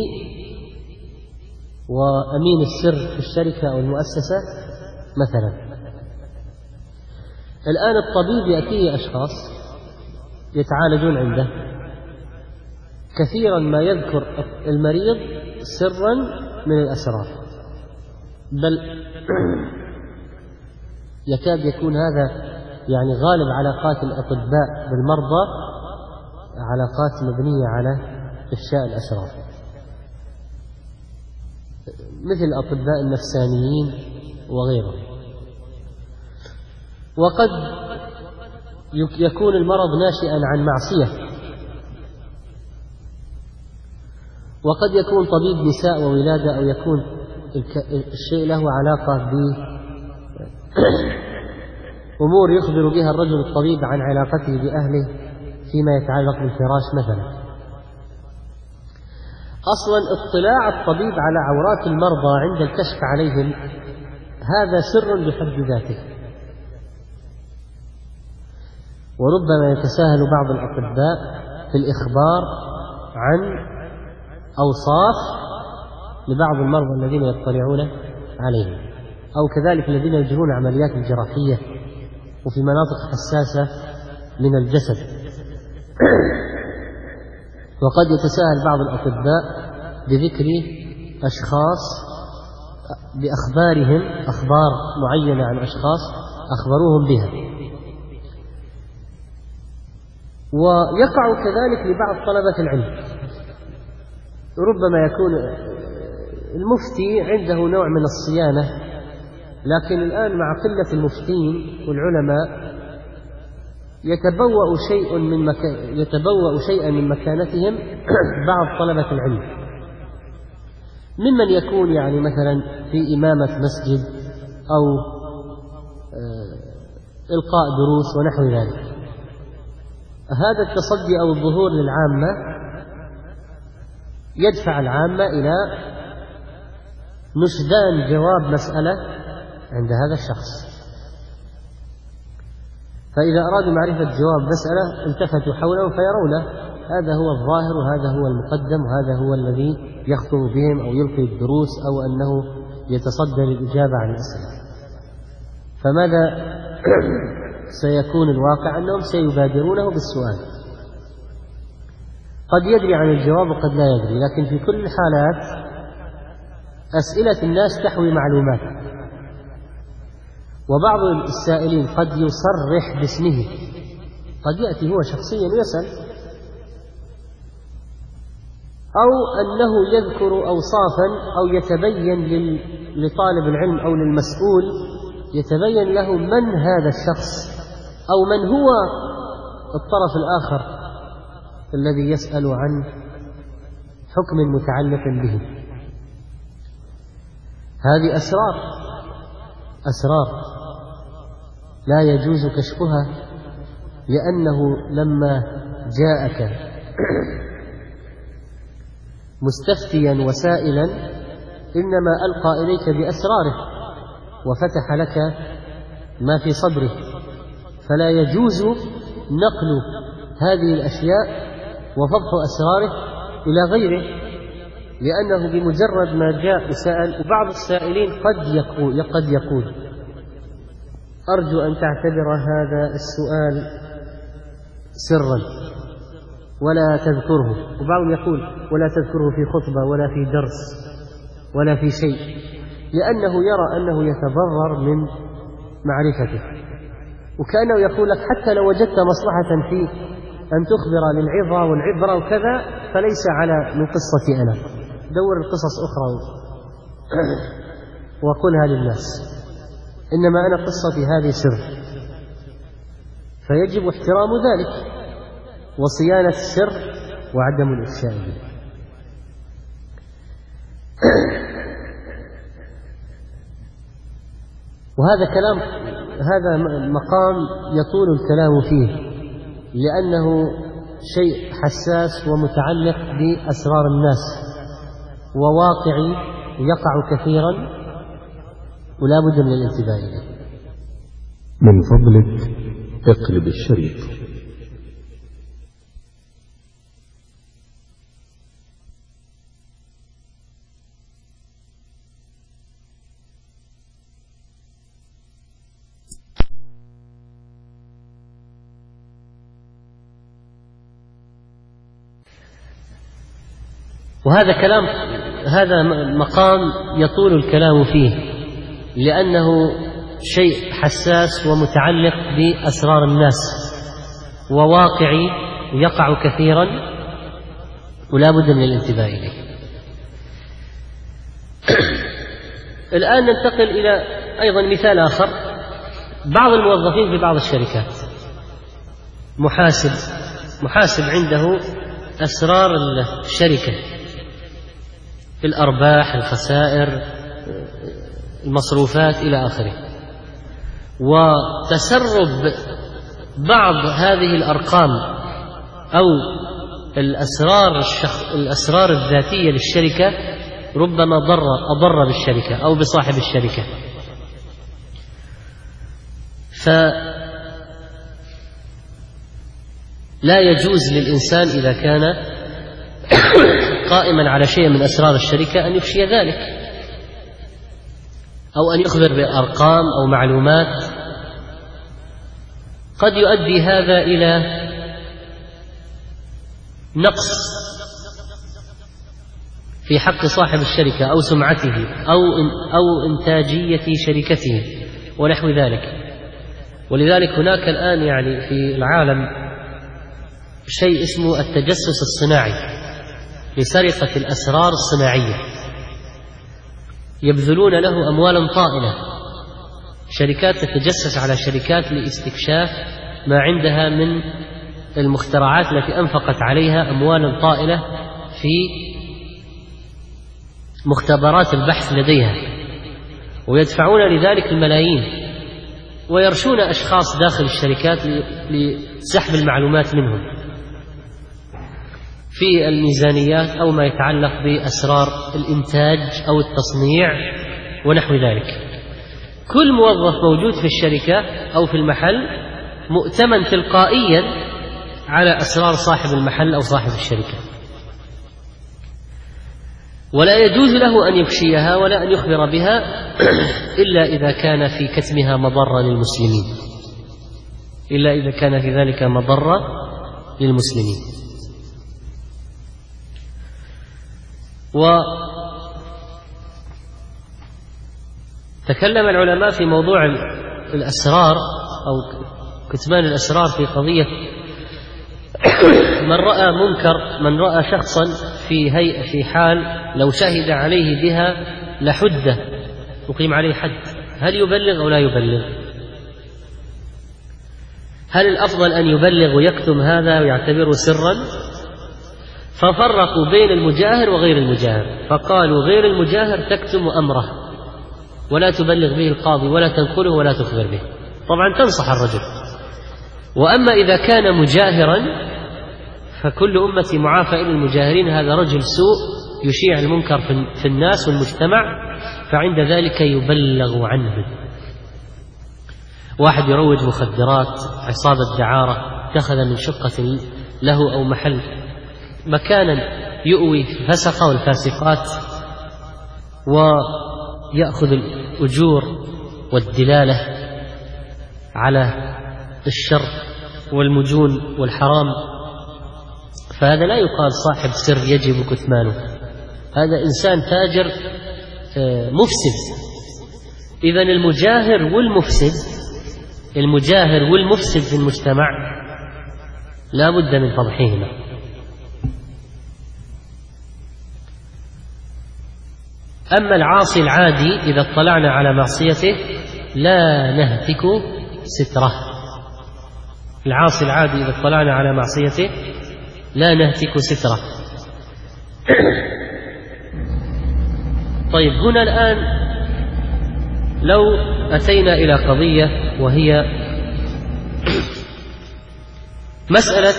وأمين السر في الشركة أو المؤسسة مثلا. الآن الطبيب يأتيه أشخاص يتعالجون عنده، كثيرا ما يذكر المريض سرا من الأسرار، بل يكاد يكون هذا يعني غالب علاقات الأطباء بالمرضى علاقات مبنية على إفشاء الأسرار، مثل الأطباء النفسانيين وغيرهم. وقد يكون المرض ناشئا عن معصية، وقد يكون طبيب نساء وولادة، أو يكون الشيء له علاقة بأمور يخبر بها الرجل الطبيب عن علاقته بأهله فيما يتعلق بالفراش مثلا. أصلا اطلاع الطبيب على عورات المرضى عند الكشف عليهم هذا سر بحد ذاته، وربما يتساهل بعض الأطباء في الإخبار عن أوصاف لبعض المرضى الذين يطلعون عليهم، أو كذلك الذين يجرون عمليات الجراحية وفي مناطق حساسة من الجسد. وقد يتساهل بعض الأطباء بذكر أشخاص بأخبارهم أخبار معينة عن أشخاص أخبروهم بها. ويقع كذلك لبعض طلبة العلم، ربما يكون المفتي عنده نوع من الصيانة، لكن الآن مع قلة المفتين والعلماء يتبوأ شيئا من مكانتهم بعض طلبة العلم، ممن يكون يعني مثلا في إمامة مسجد أو إلقاء دروس ونحو ذلك. هذا التصدي أو الظهور للعامة يدفع العامة إلى نشدان جواب مسألة عند هذا الشخص، فإذا أرادوا معرفة جواب مسألة التفتوا حوله فيرونه هذا هو الظاهر وهذا هو المقدم وهذا هو الذي يخطب بهم أو يلقي الدروس أو أنه يتصدى للإجابة عن الأسئلة. فماذا سيكون الواقع؟ أنهم سيبادرونه بالسؤال، قد يدري عن الجواب وقد لا يدري، لكن في كل الحالات أسئلة الناس تحوي معلومات. وبعض السائلين قد يصرح باسمه، قد يأتي هو شخصيا ويسأل، أو أنه يذكر أوصافا أو يتبين لطالب العلم أو للمسؤول يتبين له من هذا الشخص أو من هو الطرف الآخر الذي يسأل عن حكم متعلق به. هذه أسرار لا يجوز كشفها، لأنه لما جاءك مستفتيا وسائلا إنما ألقى إليك بأسراره وفتح لك ما في صدره، فلا يجوز نقل هذه الأشياء وفضح أسراره إلى غيره، لأنه بمجرد ما جاء وسأل. وبعض السائلين قد يقول أرجو أن تعتبر هذا السؤال سرا ولا تذكره، وبعضهم يقول ولا تذكره في خطبة ولا في درس ولا في شيء، لأنه يرى أنه يتضرر من معرفته، وكأنه يقول لك حتى لو وجدت مصلحة في أن تخبر للعظة والعبرة وكذا فليس من قصتي أنا، دور القصص أخرى وقلها للناس، إنما أنا قصتي هذه سر. فيجب احترام ذلك وصيانة السر وعدم الإفشاء به. هذا مقام يطول الكلام فيه، لأنه شيء حساس ومتعلق بأسرار الناس وواقعي يقع كثيرا ولا بد من الانتباه إليه.
من فضلك اقلب الشريط.
هذا مقام يطول الكلام فيه، لأنه شيء حساس ومتعلق بأسرار الناس وواقعي يقع كثيرا ولا بد من الانتباه إليه. الآن ننتقل إلى أيضا مثال آخر. بعض الموظفين في بعض الشركات محاسب عنده أسرار الشركة في الأرباح، الخسائر، المصروفات إلى آخره، وتسرب بعض هذه الأرقام أو الأسرار الذاتية للشركة ربما أضر بالشركة أو بصاحب الشركة. فلا يجوز للإنسان إذا كان قائما على شيء من أسرار الشركة أن يفشي ذلك أو أن يخبر بأرقام أو معلومات قد يؤدي هذا إلى نقص في حق صاحب الشركة أو سمعته أو إنتاجية شركته ونحو ذلك. ولذلك هناك الآن يعني في العالم شيء اسمه التجسس الصناعي لسرقة الأسرار الصناعية، يبذلون له أموالا طائلة، شركات تتجسس على شركات لاستكشاف ما عندها من المخترعات التي أنفقت عليها أموالا طائلة في مختبرات البحث لديها، ويدفعون لذلك الملايين، ويرشون أشخاص داخل الشركات لسحب المعلومات منهم في الميزانيات أو ما يتعلق بأسرار الإنتاج أو التصنيع ونحو ذلك. كل موظف موجود في الشركة أو في المحل مؤتمن تلقائيا على أسرار صاحب المحل أو صاحب الشركة، ولا يجوز له أن يفشيها ولا أن يخبر بها إلا إذا كان في كتمها مضرة للمسلمين، إلا إذا كان في ذلك مضرة للمسلمين. وتكلم العلماء في موضوع الأسرار أو كتمان الأسرار في قضية من رأى شخصا في حال لو شهد عليه بها لحده يقيم عليه حد، هل يبلغ أو لا يبلغ؟ هل الأفضل أن يبلغ ويكتم هذا ويعتبره سرا؟ ففرقوا بين المجاهر وغير المجاهر، فقالوا غير المجاهر تكتم أمره ولا تبلغ به القاضي ولا تنقله ولا تخبر به، طبعا تنصح الرجل. وأما إذا كان مجاهرا فكل أمتي معافى إلى المجاهرين، هذا رجل سوء يشيع المنكر في الناس والمجتمع، فعند ذلك يبلغ عنه. واحد يروج مخدرات، عصابة دعارة اتخذ من شقة له أو محل مكانا يؤوي الفسقة والفاسقات ويأخذ الأجور والدلالة على الشر والمجون والحرام، فهذا لا يقال صاحب سر يجب كتمانه، هذا إنسان تاجر مفسد. إذن المجاهر والمفسد في المجتمع لا بد من فضحهما. أما العاصي العادي إذا اطلعنا على معصيته لا نهتك ستره، العاصي العادي إذا اطلعنا على معصيته لا نهتك ستره. طيب، هنا الآن لو أتينا إلى قضية وهي مسألة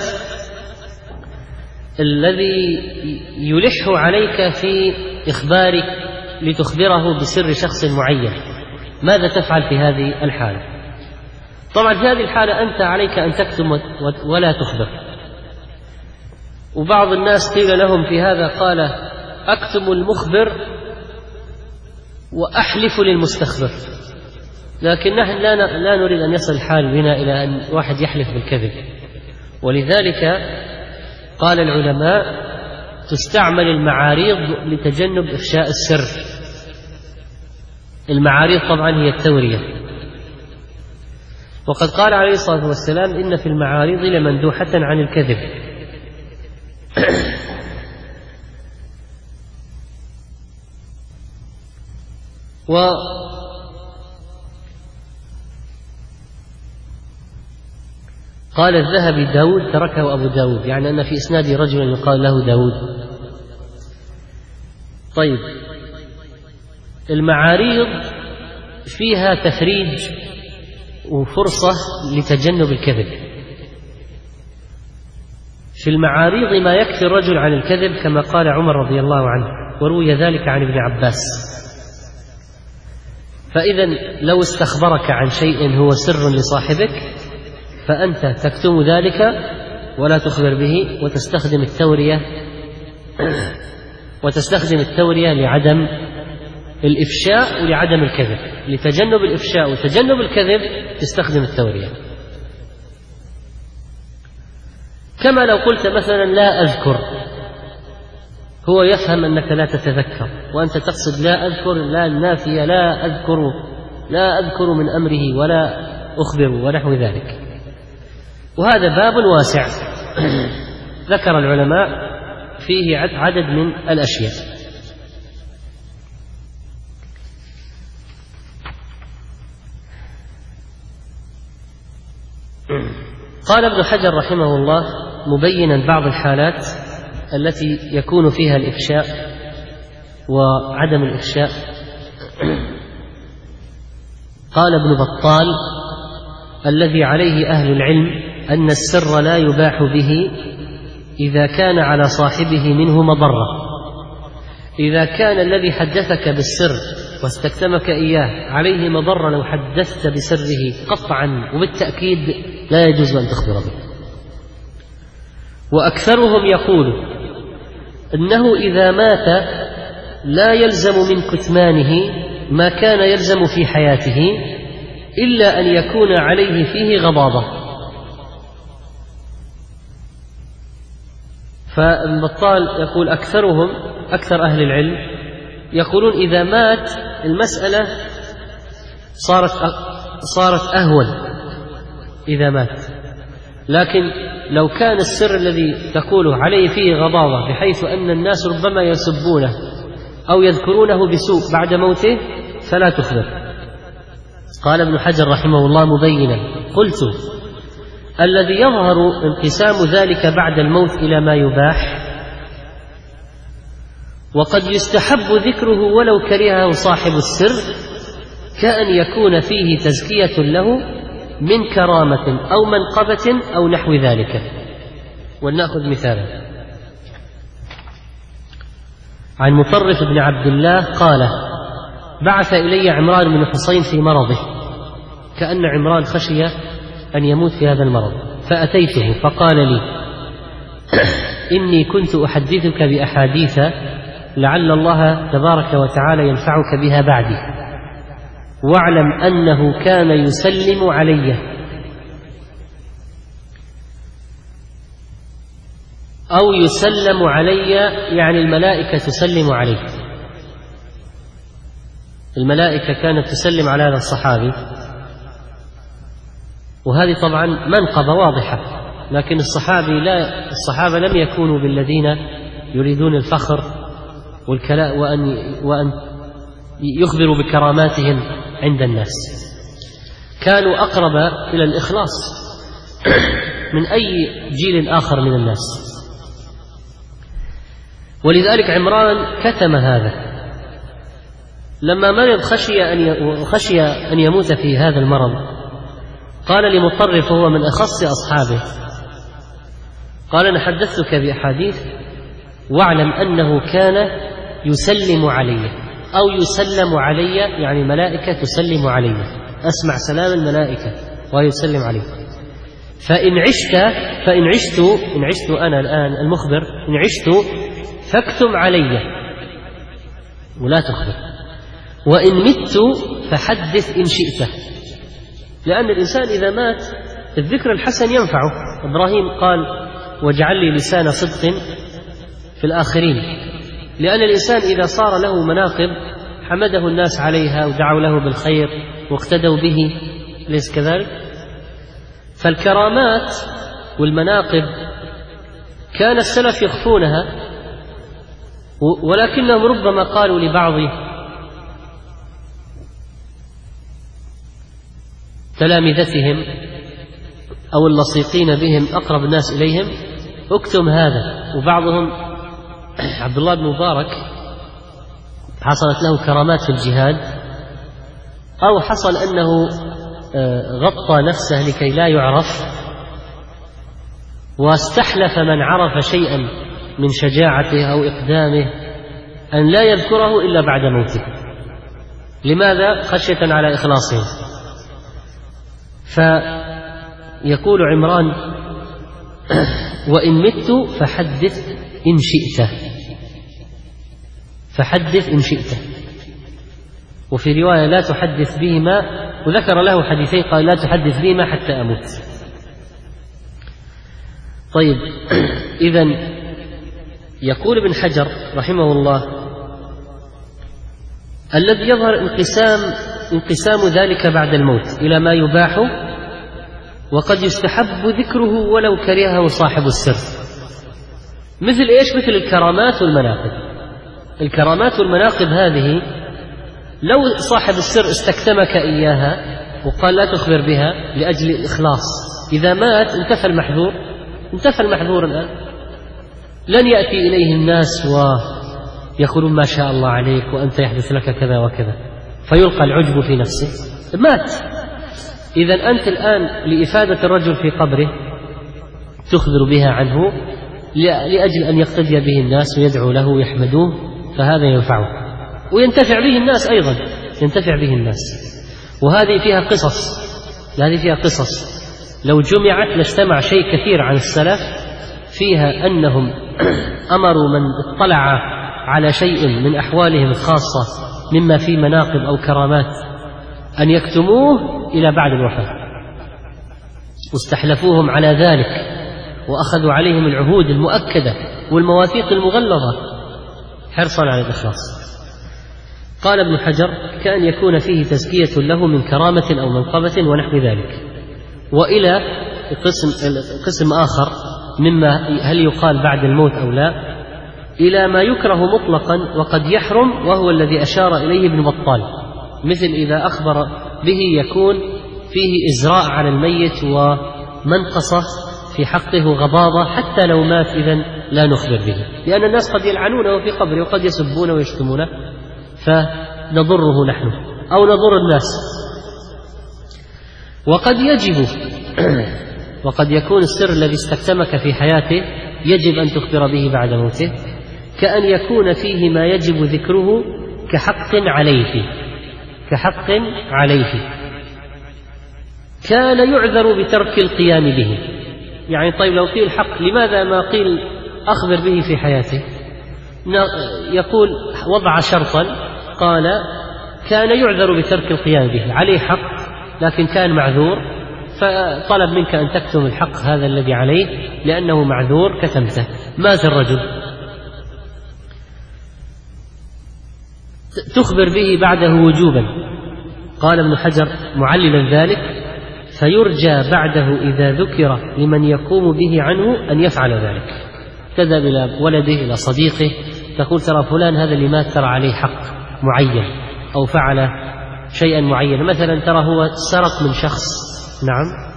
الذي يلح عليك في إخبارك لتخبره بسر شخص معين، ماذا تفعل في هذه الحالة؟ طبعا في هذه الحالة أنت عليك أن تكتم ولا تخبر. وبعض الناس قيل لهم في هذا قال أكتم المخبر وأحلف للمستخبر، لكن نحن لا نريد أن يصل الحال بنا إلى أن واحد يحلف بالكذب. ولذلك قال العلماء تستعمل المعاريض لتجنب إفشاء السر. المعاريض طبعا هي التورية، وقد قال عليه الصلاة والسلام إن في المعاريض لمندوحة عن الكذب. قال الذهبي داود تركه أبو داود، يعني أن في إسناده رجل يقال له داود. طيب، المعاريض فيها تفريج وفرصة لتجنب الكذب. في المعاريض ما يكفي الرجل عن الكذب كما قال عمر رضي الله عنه، وروي ذلك عن ابن عباس. فإذا لو استخبرك عن شيء هو سر لصاحبك فأنت تكتم ذلك ولا تخبر به، وتستخدم التورية لعدم الإفشاء ولعدم الكذب. لتجنب الإفشاء وتجنب الكذب تستخدم التورية. كما لو قلت مثلا لا أذكر، هو يفهم أنك لا تتذكر، وأنت تقصد لا أذكر، لا النافية، لا أذكر من أمره ولا أخبر ونحو ذلك. وهذا باب واسع ذكر العلماء فيه عدد من الأشياء. قال ابن حجر رحمه الله مبينا بعض الحالات التي يكون فيها الإفشاء وعدم الإفشاء. قال ابن بطال: الذي عليه أهل العلم أن السر لا يباح به إذا كان على صاحبه منه مضرة. إذا كان الذي حدثك بالسر واستكتمك إياه عليه مضرة لو حدثت بسره قطعا وبالتأكيد لا يجوز أن تخبر به. وأكثرهم يقول إنه إذا مات لا يلزم من كتمانه ما كان يلزم في حياته إلا أن يكون عليه فيه غضاضة. فالبطال يقول أكثرهم، أكثر أهل العلم يقولون إذا مات المسألة صارت أهون إذا مات، لكن لو كان السر الذي تقوله عليه فيه غضاضة بحيث أن الناس ربما يسبونه أو يذكرونه بسوء بعد موته فلا تخبر. قال ابن حجر رحمه الله مبينا: قلت: الذي يظهر انقسام ذلك بعد الموت إلى ما يباح، وقد يستحب ذكره ولو كرهه صاحب السر، كأن يكون فيه تزكية له من كرامة أو منقبة أو نحو ذلك. ولنأخذ مثالا عن مطرف بن عبد الله قال: بعث إلي عمران بن حصين في مرضه، كأن عمران خشي أن يموت في هذا المرض، فأتيته فقال لي: إني كنت أحدثك بأحاديث لعل الله تبارك وتعالى ينفعك بها بعدي، واعلم أنه كان يسلم علي، أو يسلم علي يعني الملائكة تسلم عليه. الملائكة كانت تسلم على هذا الصحابي، وهذه طبعا منقبة واضحة، لكن الصحابة لم يكونوا بالذين يريدون الفخر والكلاء وأن يخبروا بكراماتهم عند الناس، كانوا أقرب إلى الإخلاص من أي جيل آخر من الناس. ولذلك عمران كتم هذا لما مرض، خشي أن يموت في هذا المرض، قال لمطرف وهو من أخص أصحابه، قال: أنا حدثتك بأحاديث واعلم أنه كان يسلم علي، أو يسلم علي يعني الملائكة تسلم علي، أسمع سلام الملائكة ويسلم علي. فإن عشت أنا الآن المخبر، إن عشت فاكتم علي ولا تخبر، وإن مت فحدث إن شئت. لأن الإنسان إذا مات الذكر الحسن ينفعه. إبراهيم قال: واجعل لي لسان صدق في الآخرين، لأن الإنسان إذا صار له مناقب حمده الناس عليها ودعوا له بالخير واقتدوا به، ليس كذلك؟ فالكرامات والمناقب كان السلف يخفونها، ولكنهم ربما قالوا لبعض تلامذتهم أو اللصيقين بهم أقرب الناس إليهم: اكتم هذا. وبعضهم عبد الله بن مبارك حصلت له كرامات في الجهاد، أو حصل أنه غطى نفسه لكي لا يعرف، واستحلف من عرف شيئا من شجاعته أو إقدامه أن لا يذكره إلا بعد موته. لماذا؟ خشية على إخلاصهم. فيقول عمران: وإن مت فحدث إن شئت، فحدث إن شئت. وفي رواية: لا تحدث بهما، وذكر له حديثين قال: لا تحدث بهما حتى أموت. طيب، إذن يقول ابن حجر رحمه الله: الذي يظهر انقسام ذلك بعد الموت إلى ما يباح وقد يستحب ذكره ولو كرهه صاحب السر. مثل إيش؟ مثل الكرامات والمناقب. الكرامات والمناقب هذه لو صاحب السر استكتمك إياها وقال لا تخبر بها لأجل الإخلاص، إذا مات انتفى المحذور الآن. لن يأتي إليه الناس ويقولون ما شاء الله عليك وأنت يحدث لك كذا وكذا، فيلقى العجب في نفسه، مات. إذا أنت الآن لإفادة الرجل في قبره تخبر بها عنه لأجل أن يقتدي به الناس ويدعو له ويحمدوه، فهذا ينفعه وينتفع به الناس أيضا، ينتفع به الناس. وهذه فيها قصص لو جمعت لاجتمع شيء كثير عن السلف فيها أنهم أمروا من اطلع على شيء من أحوالهم الخاصة مما في مناقب أو كرامات أن يكتموه إلى بعد الوفاة، واستحلفوهم على ذلك وأخذوا عليهم العهود المؤكدة والمواثيق المغلظة حرصا على الإخلاص. قال ابن حجر: كأن يكون فيه تزكية له من كرامة أو منقبة ونحو ذلك. وإلى قسم آخر مما هل يقال بعد الموت أو لا، إلى ما يكره مطلقا وقد يحرم، وهو الذي أشار إليه ابن بطال، مثل إذا أخبر به يكون فيه إزراء على الميت ومنقصة في حقه غضاضة، حتى لو مات إذن لا نخبر به، لأن الناس قد يلعنونه في قبره وقد يسبونه ويشتمونه، فنضره نحن أو نضر الناس. وقد يكون السر الذي استكتمك في حياته يجب أن تخبر به بعد موته، كأن يكون فيه ما يجب ذكره كحق عليه كان يعذر بترك القيام به. يعني طيب لو قيل حق لماذا ما قيل أخبر به في حياته؟ يقول وضع شرطا، قال كان يعذر بترك القيام به، عليه حق لكن كان معذور، فطلب منك أن تكتم الحق هذا الذي عليه لأنه معذور، كتمته، مات الرجل، تخبر به بعده وجوبا. قال ابن حجر معللا ذلك: فيرجى بعده إذا ذكر لمن يقوم به عنه أن يفعل ذلك. تذهب إلى ولده إلى صديقه تقول: ترى فلان هذا اللي مات ترى عليه حق معين أو فعل شيئا معين، مثلا ترى هو سرق من شخص، نعم،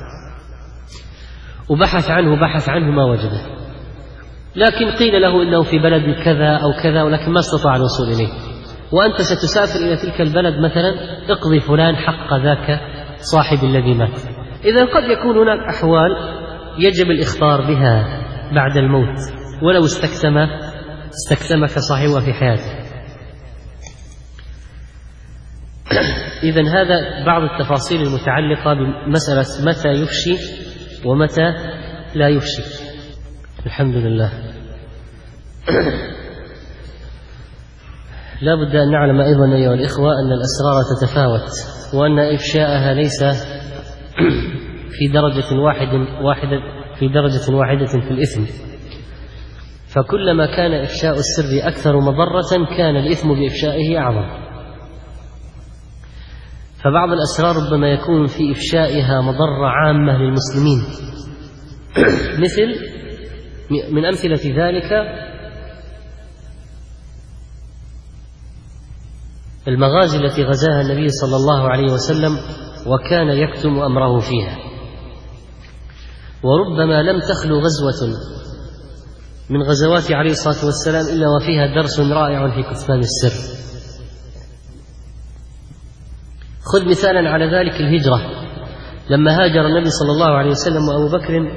وبحث عنه ما وجده، لكن قيل له إنه في بلد كذا أو كذا ولكن ما استطاع الوصول إليه، وأنت ستسافر إلى تلك البلد مثلا، اقضي فلان حق ذاك صاحب الذي مات. إذن قد يكون هناك أحوال يجب الإخبار بها بعد الموت ولو استكتمك صاحبها في حياته. إذن هذا بعض التفاصيل المتعلقة بمسألة متى يفشي ومتى لا يفشي. الحمد لله. لا بد أن نعلم أيضا أيها الإخوة أن الأسرار تتفاوت، وأن إفشاءها ليس في درجة واحدة في الإثم، فكلما كان إفشاء السر أكثر مضرة كان الإثم بإفشائه أعظم. فبعض الأسرار ربما يكون في إفشائها مضرة عامة للمسلمين، مثل من أمثلة ذلك المغازي التي غزاها النبي صلى الله عليه وسلم وكان يكتم أمره فيها، وربما لم تخلو غزوة من غزوات عليه الصلاة والسلام إلا وفيها درس رائع في كتمان السر. خذ مثالا على ذلك الهجرة، لما هاجر النبي صلى الله عليه وسلم وأبو بكر،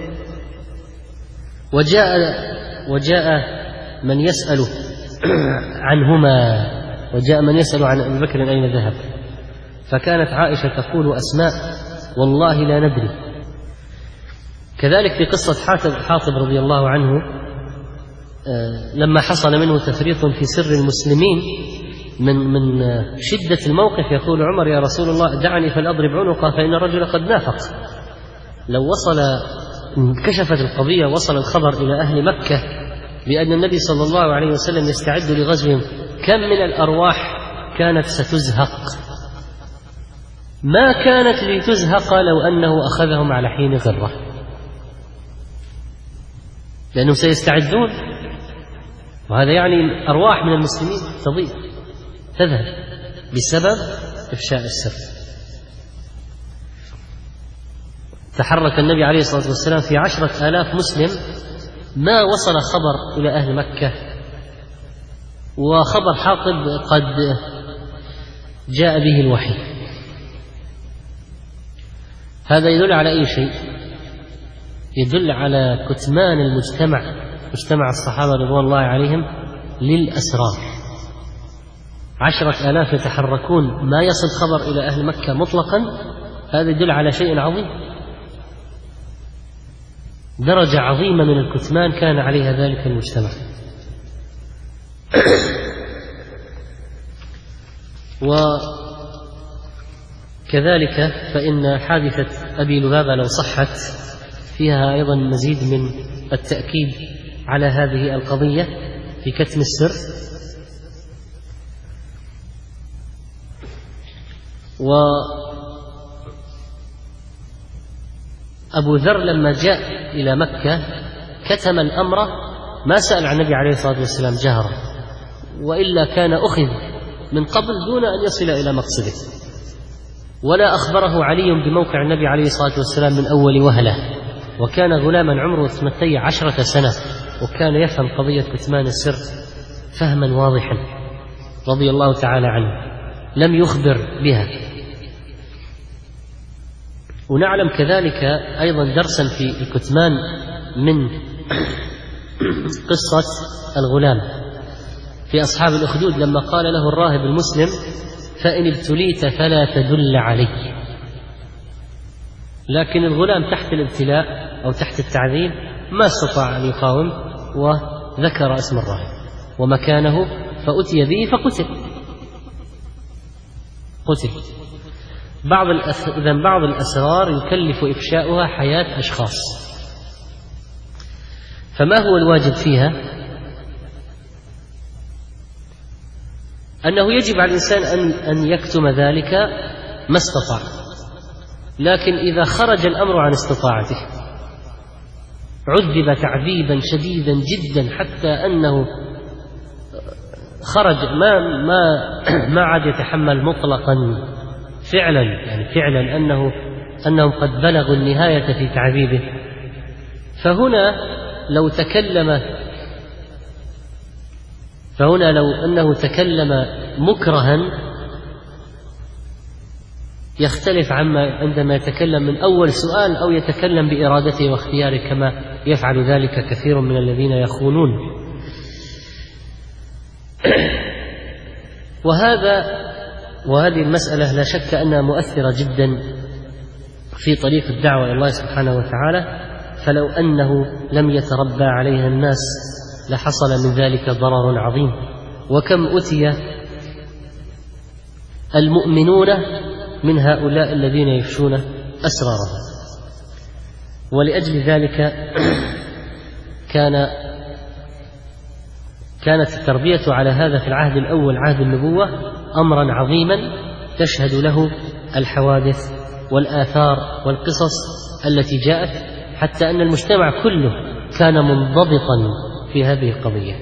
وجاء من يسأل عنهما، وجاء من يسأل عن أبي بكر أين ذهب، فكانت عائشة تقول: أسماء والله لا ندري. كذلك في قصة حاطب رضي الله عنه، لما حصل منه تفريط في سر المسلمين من شدة الموقف، يقول عمر: يا رسول الله دعني فلأضرب عنقه فإن الرجل قد نافق. لو انكشفت القضية وصل الخبر إلى أهل مكة بأن النبي صلى الله عليه وسلم يستعد لغزوهم كم من الأرواح كانت ستزهق، ما كانت لتزهق لو أنه أخذهم على حين غرة، لأنهم سيستعدون، وهذا يعني أرواح من المسلمين تضيع تذهب بسبب إفشاء السر. تحرك النبي عليه الصلاة والسلام في 10,000 مسلم، ما وصل خبر إلى أهل مكة، وخبر حاطب قد جاء به الوحي. هذا يدل على أي شيء؟ يدل على كتمان مجتمع الصحابة رضوان الله عليهم للأسرار. 10,000 يتحركون ما يصل خبر إلى أهل مكة مطلقا، هذا يدل على شيء عظيم، درجة عظيمة من الكتمان كان عليها ذلك المجتمع. وكذلك فإن حادثة أبي لبابة لو صحت فيها أيضا مزيد من التأكيد على هذه القضية في كتم السر. وأبو ذر لما جاء إلى مكة كتم الأمر، ما سأل عن النبي عليه الصلاة والسلام جهرا، وإلا كان أخذ من قبل دون أن يصل إلى مقصده، ولا أخبره علي بموقع النبي عليه الصلاة والسلام من أول وهلة، وكان غلاما عمره 12 سنة، وكان يفهم قضية كتمان السر فهما واضحا رضي الله تعالى عنه، لم يخبر بها. ونعلم كذلك أيضا درسا في الكتمان من قصة الغلام في أصحاب الأخدود، لما قال له الراهب المسلم: فإن ابتليت فلا تدل علي. لكن الغلام تحت الابتلاء أو تحت التعذيب ما استطاع أن يقاوم، وذكر اسم الراهب ومكانه، فأتي به فقتل. بعض الأسرار يكلف إفشاؤها حياة أشخاص، فما هو الواجب فيها؟ أنه يجب على الإنسان أن يكتم ذلك ما استطاع، لكن إذا خرج الأمر عن استطاعته عذب تعذيبا شديدا جدا حتى أنه خرج ما عاد يتحمل مطلقا فعلا، يعني فعلا أنهم قد بلغوا النهاية في تعذيبه، فهنا لو أنه تكلم مكرها يختلف عندما يتكلم من أول سؤال أو يتكلم بإرادته واختياره، كما يفعل ذلك كثير من الذين يخونون. وهذه المسألة لا شك أنها مؤثرة جدا في طريق الدعوة إلى الله سبحانه وتعالى، فلو أنه لم يتربى عليها الناس لحصل من ذلك ضرر عظيم. وكم أتي المؤمنون من هؤلاء الذين يفشون أسرارهم. ولأجل ذلك كانت التربية على هذا في العهد الأول، عهد النبوة، أمرا عظيما تشهد له الحوادث والآثار والقصص التي جاءت، حتى أن المجتمع كله كان منضبطا في هذه القضية.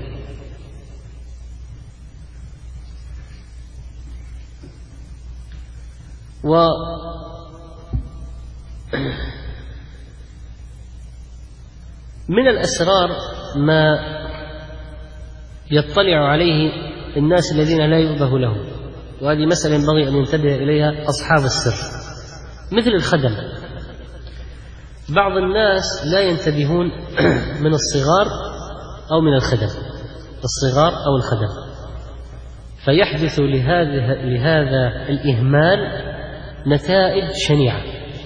ومن الأسرار ما يطلع عليه الناس الذين لا يؤبه لهم، وهذه مسألة ينبغي أن ينتبه إليها أصحاب السر، مثل الخدم. بعض الناس لا ينتبهون من الصغار أو من الخدم، الصغار أو الخدم، فيحدث لهذا الإهمال نتائج شنيعة.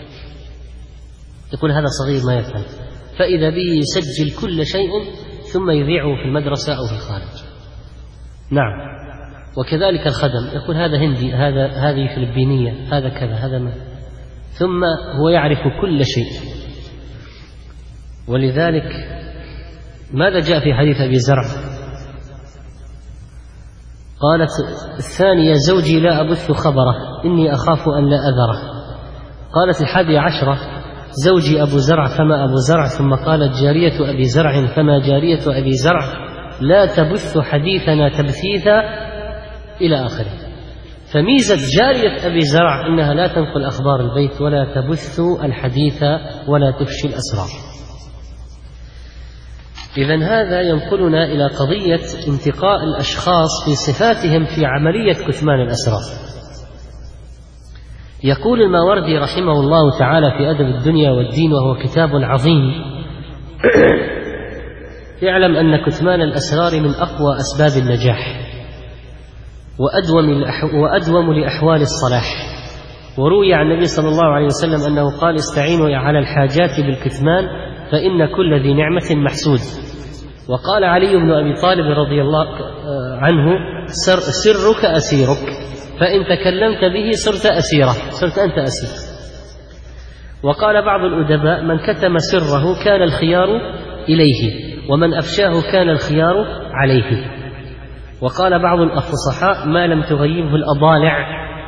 يقول هذا صغير ما يفهم، فإذا به يسجل كل شيء ثم يذيعه في المدرسة أو في الخارج. نعم، وكذلك الخدم، يقول هذا هندي، هذه فلبينية، هذا كذا، هذا ما، ثم هو يعرف كل شيء. ولذلك ماذا جاء في حديث أبي زرع؟ قالت الثانية: زوجي لا أبث خبره إني أخاف أن لا أذره. قالت 11: زوجي أبو زرع فما أبو زرع. ثم قالت جارية أبي زرع فما جارية أبي زرع، لا تبث حديثنا تبثيثا إلى آخره. فميزة جارية أبي زرع إنها لا تنقل أخبار البيت ولا تبث الحديث ولا تفشي الأسرار. إذن هذا ينقلنا إلى قضية انتقاء الأشخاص في صفاتهم في عملية كتمان الأسرار. يقول الماوردي رحمه الله تعالى في أدب الدنيا والدين، وهو كتاب عظيم: اعلم أن كتمان الأسرار من أقوى أسباب النجاح وأدوم لأحوال الصلاح. وروي عن النبي صلى الله عليه وسلم أنه قال: استعينوا على الحاجات بالكتمان فإن كل ذي نعمة محسود. وقال علي بن أبي طالب رضي الله عنه: سرك أسيرك، فإن تكلمت به صرت أسيرة، صرت أنت أسير. وقال بعض الأدباء: من كتم سره كان الخيار إليه، ومن أفشاه كان الخيار عليه. وقال بعض الفصحاء: ما لم تغيبه الأضالع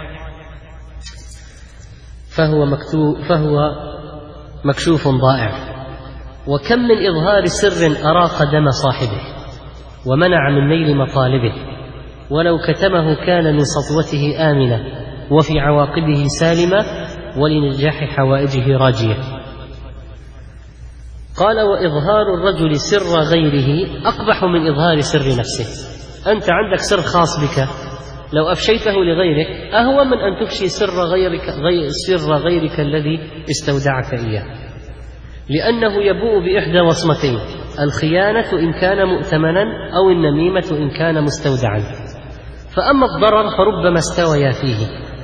فهو مكشوف ضائع. وكم من إظهار سر أراق دم صاحبه ومنع من نيل مطالبه، ولو كتمه كان من سطوته آمنة وفي عواقبه سالمة ولنجاح حوائجه راجية. قال: وإظهار الرجل سر غيره أقبح من إظهار سر نفسه. أنت عندك سر خاص بك، لو أفشيته لغيرك أهون من أن تفشي سر غيرك الذي استودعك إياه، لأنه يبوء بإحدى وصمتين: الخيانة إن كان مؤتمنا، أو النميمة إن كان مستودعا. فأما الضرر فربما استويا فيه.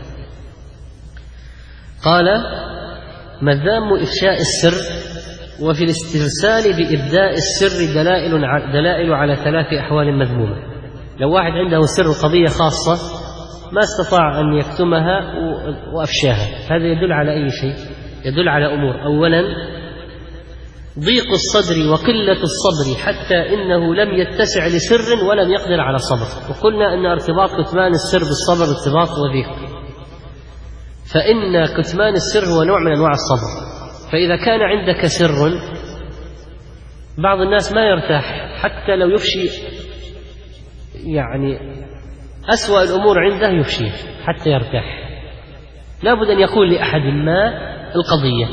قال: مذام إفشاء السر. وفي الاسترسال بإبداء السر دلائل على 3 أحوال مذمومة. لو واحد عنده سر قضية خاصة ما استطاع أن يكتمها وأفشاها، هذا يدل على أي شيء؟ يدل على أمور: أولا ضيق الصدر وقلة الصبر، حتى إنه لم يتسع لسر ولم يقدر على صبر. وقلنا أن ارتباط كتمان السر بالصبر ارتباط وثيق، فإن كتمان السر هو نوع من أنواع الصبر. فإذا كان عندك سر، بعض الناس ما يرتاح حتى لو يفشي، يعني أسوأ الأمور عنده يفشيه حتى يرتاح، لا بد أن يقول لأحد ما القضية.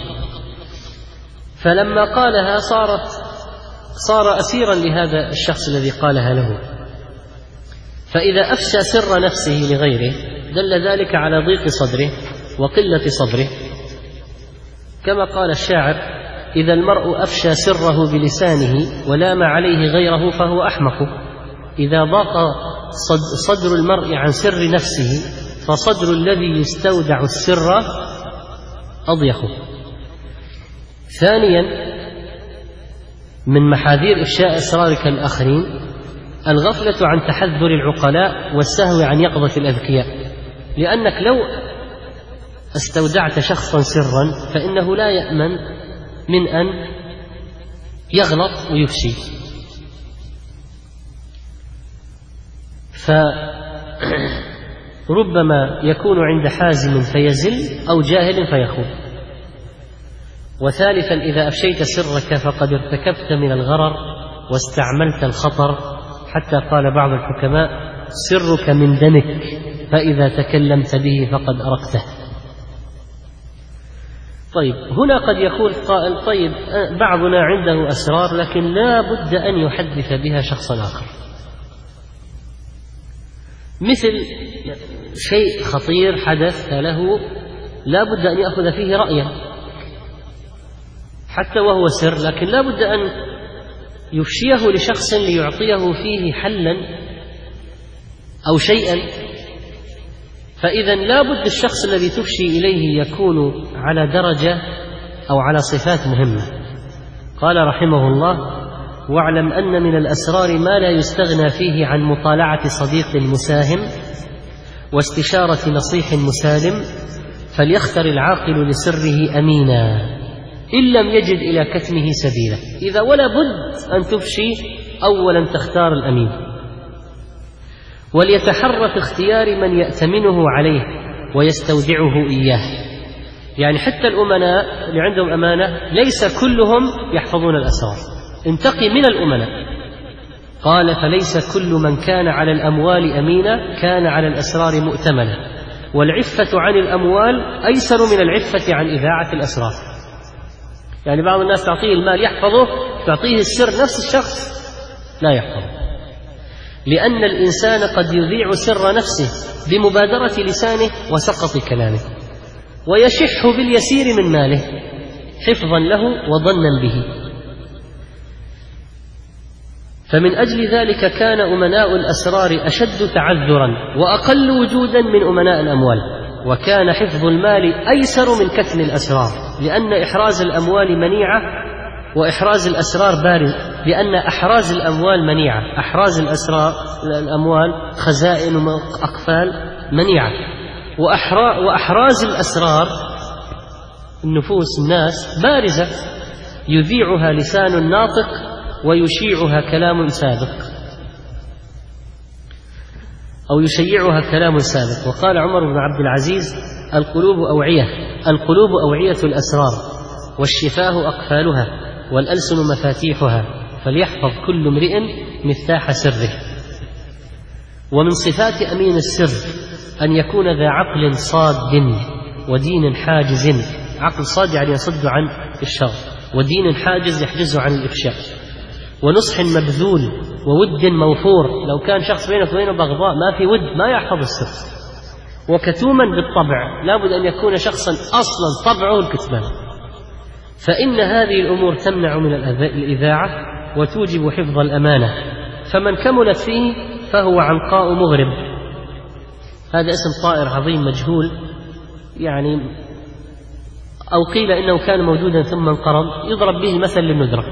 فلما قالها صار أسيرا لهذا الشخص الذي قالها له. فإذا أفشى سر نفسه لغيره دل ذلك على ضيق صدره وقلة صبره. كما قال الشاعر: إذا المرء أفشى سره بلسانه ولام عليه غيره فهو أحمق. إذا ضاق صدر المرء عن سر نفسه فصدر الذي يستودع السر أضيق. ثانيا من محاذير إفشاء أسرارك الآخرين الغفلة عن تحذر العقلاء والسهو عن يقظة الأذكياء، لأنك لو استودعت شخصا سرا فإنه لا يأمن من أن يغلط ويفشي. فربما يكون عند حازم فيزل أو جاهل فيخون. وثالثا إذا أفشيت سرك فقد ارتكبت من الغرر واستعملت الخطر، حتى قال بعض الحكماء: سرك من دمك فإذا تكلمت به فقد أرقته. طيب، هنا قد يقول قائل: طيب بعضنا عنده أسرار لكن لا بد أن يحدث بها شخصا آخر، مثل شيء خطير حدث له لا بد أن يأخذ فيه رأيا حتى وهو سر، لكن لا بد أن يفشيه لشخص ليعطيه فيه حلا أو شيئا. فإذا لا بد الشخص الذي تفشي إليه يكون على درجة أو على صفات مهمة. قال رحمه الله: واعلم أن من الأسرار ما لا يستغنى فيه عن مطالعة صديق مساهم واستشارة نصيح مسالم، فليختر العاقل لسره أمينا إن لم يجد إلى كتمه سبيلا. إذا ولا بد أن تفشي أولا تختار الأمين، وليتحرى في اختيار من يأتمنه عليه ويستودعه إياه. يعني حتى الأمناء اللي عندهم أمانة ليس كلهم يحفظون الأسرار، انتقي من الأمناء. قال فليس كل من كان على الأموال أمينا كان على الأسرار مؤتمنا، والعفة عن الأموال أيسر من العفة عن إذاعة الأسرار. يعني بعض الناس تعطيه المال يحفظه، تعطيه السر نفس الشخص لا يحفظه، لأن الإنسان قد يذيع سر نفسه بمبادرة لسانه وسقط كلامه، ويشح باليسير من ماله حفظا له وظنا به. فمن أجل ذلك كان أمناء الأسرار أشد تعذرا وأقل وجودا من أمناء الأموال، وكان حفظ المال أيسر من كتم الأسرار، لأن إحراز الأموال منيعة وإحراز الأسرار بارز، لأن أحراز الأموال منيعة، أحراز الأموال خزائن وأقفال منيعة، وأحراز الأسرار النفوس الناس بارزة يذيعها لسان ناطق ويشيعها كلام سابق أو يشيعها كلام سابق. وقال عمر بن عبد العزيز القلوب أوعية الأسرار، والشفاه أقفالها، والألسن مفاتيحها، فليحفظ كل امرئ مفتاح سره. ومن صفات أمين السر أن يكون ذا عقل صاد ودين حاجز. عقل صاد يعني يصد عن الشر، ودين حاجز يحجز عن الإفشاء، ونصح مبذول، وود موفور. لو كان شخص بينك وبينه بغضاء ما في ود ما يحفظ السر. وكتوما بالطبع، لابد أن يكون شخصا أصلا طبعه الكتمان، فإن هذه الأمور تمنع من الإذاعة وتوجب حفظ الأمانة. فمن كملت فيه فهو عنقاء مغرب. هذا اسم طائر عظيم مجهول، يعني أو قيل إنه كان موجودا ثم انقرض، يضرب به مثل للندرة.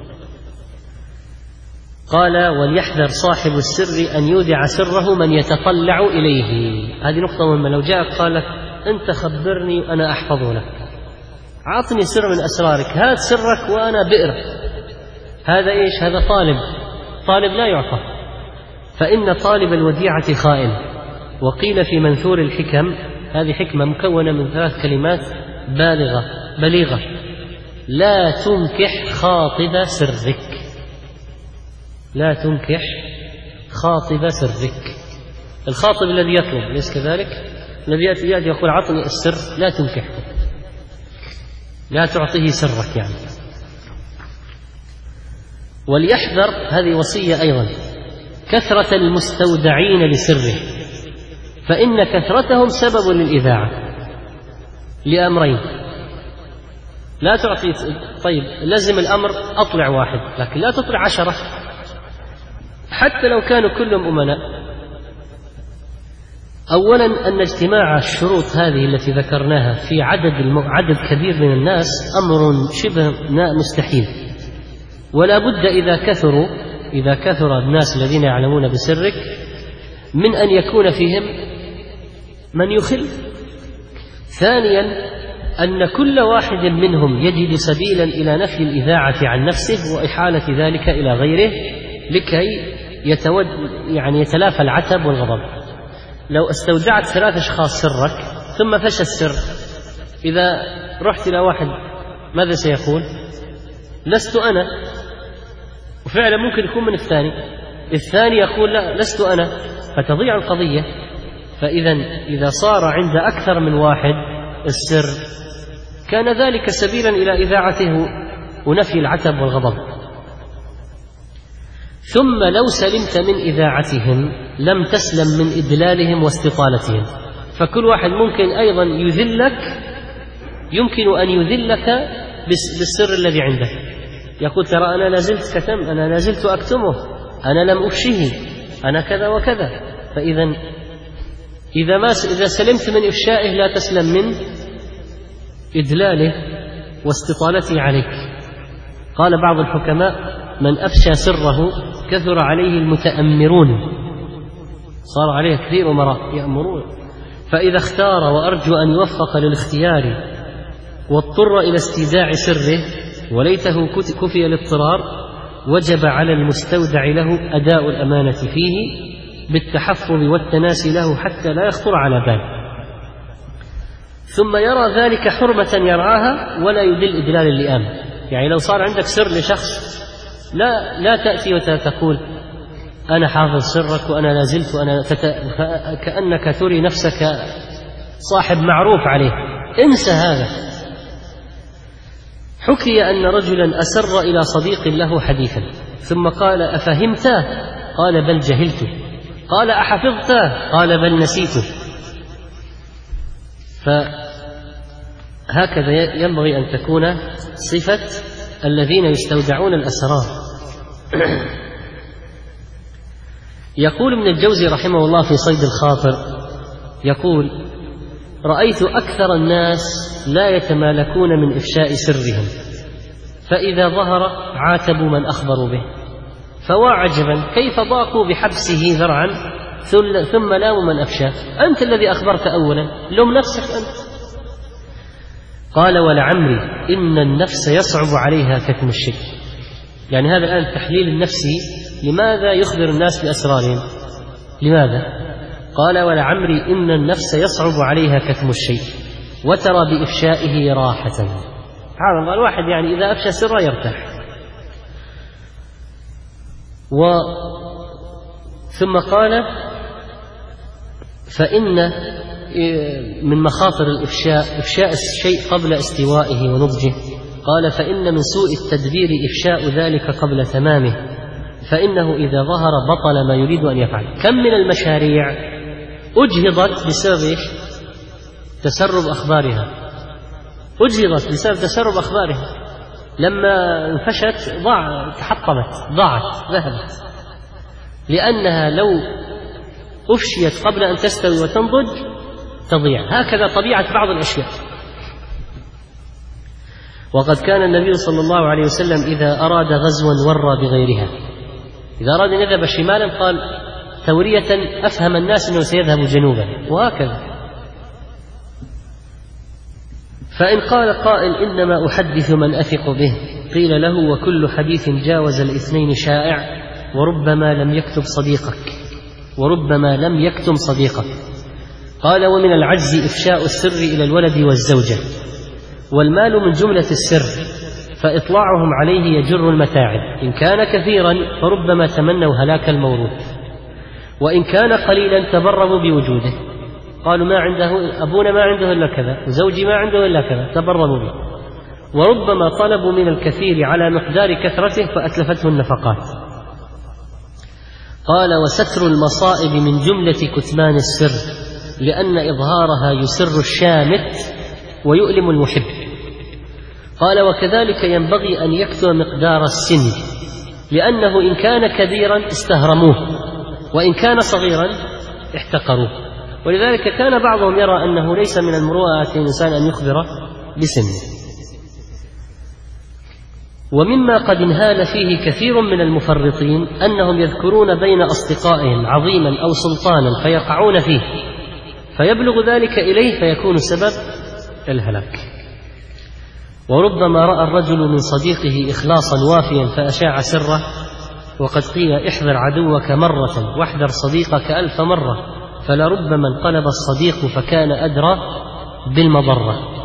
قال وليحذر صاحب السر أن يودع سره من يتطلع إليه. هذه نقطة مهمة. لو جاءك قال لك أنت خبرني أنا أحفظه لك، عطني سر من أسرارك، هات سرك وأنا بئر. هذا إيش؟ هذا طالب لا يعطى، فإن طالب الوديعة خائن. وقيل في منثور الحكم، هذه حكمة مكونة من 3 كلمات بليغة: لا تنكح خاطب سرك. لا تنكح خاطب سرك. الخاطب الذي يطلب، ليس كذلك؟ الذي يأتي يقول عطني السر، لا تنكحه، لا تعطيه سرك يعني. وليحذر، هذه وصية أيضا، كثرة المستودعين لسره، فإن كثرتهم سبب للإذاعة لأمرين. لا تعطي، طيب لازم الأمر أطلع واحد، لكن لا تطلع 10 حتى لو كانوا كلهم أمناء. أولا أن اجتماع الشروط هذه التي ذكرناها في عدد كبير من الناس أمر شبه مستحيل، ولا بد إذا كثر الناس الذين يعلمون بسرك من أن يكون فيهم من يخل. ثانيا أن كل واحد منهم يجد سبيلا إلى نفي الإذاعة عن نفسه وإحالة ذلك إلى غيره لكي يتلافى العتب والغضب. لو استودعت 3 أشخاص سرك ثم فشى السر، إذا رحت إلى واحد ماذا سيقول؟ لست أنا، وفعلا ممكن يكون من الثاني يقول لا لست أنا، فتضيع القضية. إذا صار عند أكثر من واحد السر كان ذلك سبيلا إلى إذاعته ونفي العتب والغضب. ثم لو سلمت من إذاعتهم لم تسلم من إدلالهم واستطالتهم، فكل واحد ممكن أيضا يمكن أن يذلك بالسر الذي عنده. يقول ترى أنا لازلت كتم، أنا لازلت أكتمه، أنا لم أفشه، أنا كذا وكذا. فإذا إذا سلمت من إفشائه لا تسلم من إدلاله واستطالته عليك. قال بعض الحكماء من أفشى سره كثر عليه المتأمرون، صار عليه كثير أمراء يأمرون، فإذا اختار وأرجو أن يوفق للاختيار واضطر إلى استيداع سره وليته كفي الاضطرار، وجب على المستودع له أداء الأمانة فيه بالتحفظ والتناسي له حتى لا يخطر على بال، ثم يرى ذلك حرمة يرعاها ولا يدل إدلال اللئام. يعني لو صار عندك سر لشخص لا تأتي وتقول أنا حافظ سرك وأنا لازلت كأنك تري نفسك صاحب معروف عليه، انسى هذا. حكي أن رجلا أسر إلى صديق له حديثا ثم قال أفهمته؟ قال بل جهلته. قال أحفظته؟ قال بل نسيته. فهكذا ينبغي أن تكون صفة الذين يستودعون الأسرار. يقول ابن الجوزي رحمه الله في صيد الخاطر، يقول رأيت أكثر الناس لا يتمالكون من إفشاء سرهم، فإذا ظهر عاتبوا من أخبروا به، فوا عجبا كيف ضاقوا بحبسه ذرعا ثم لاموا من أفشاه. أنت الذي أخبرت أولا، لوم نفسك أنت. قال ولعمري إن النفس يصعب عليها كتم الشيء. يعني هذا الآن التحليل النفسي، لماذا يخبر الناس بأسرارهم؟ لماذا؟ قال ولعمري إن النفس يصعب عليها كتم الشيء وترى بإفشائه راحة. سبحان الله، الواحد يعني إذا أفشى سره يرتاح. ثم قال فإن من مخاطر الإفشاء إفشاء الشيء قبل استوائه ونضجه. قال فإن من سوء التدبير إفشاء ذلك قبل تمامه، فإنه إذا ظهر بطل ما يريد أن يفعل. كم من المشاريع أجهضت بسبب تسرب أخبارها، أجهضت بسبب تسرب أخبارها، لما انفشت تحطمت، ضاعت، ذهبت، لأنها لو أفشيت قبل أن تستوي وتنضج تضيع. هكذا طبيعة بعض الأشياء. وقد كان النبي صلى الله عليه وسلم إذا أراد غزوا ورى بغيرها. إذا أراد أن يذهب شمالا قال تورية أفهم الناس أنه سيذهب جنوبا، وهكذا. فإن قال قائل إنما أحدث من أثق به، قيل له وكل حديث جاوز الاثنين شائع، وربما لم يكتم صديقك. قال ومن العجز إفشاء السر إلى الولد والزوجة، والمال من جملة السر، فإطلاعهم عليه يجر المتاعب. إن كان كثيرا فربما تمنوا هلاك الموروث، وإن كان قليلا تبرموا بوجوده. قالوا ما عنده أبونا، ما عنده إلا كذا، وزوجي ما عنده إلا كذا، تبرموا به. وربما طلبوا من الكثير على مقدار كثرته فأتلفته النفقات. قال وستر المصائب من جملة كتمان السر، لأن إظهارها يسر الشامت ويؤلم المحب. قال وكذلك ينبغي أن يكثر مقدار السن، لأنه إن كان كبيرا استهرموه، وإن كان صغيرا احتقروه. ولذلك كان بعضهم يرى أنه ليس من المروءة الإنسان أن يخبر بسنه. ومما قد انهال فيه كثير من المفرطين أنهم يذكرون بين أصدقائهم عظيما أو سلطانا فيقعون فيه، فيبلغ ذلك إليه فيكون سبب الهلاك. وربما رأى الرجل من صديقه إخلاصا وافيا فأشاع سره، وقد قيل احذر عدوك مرة واحذر صديقك 1000 مرة، فلربما انقلب الصديق فكان أدرى بالمضرة.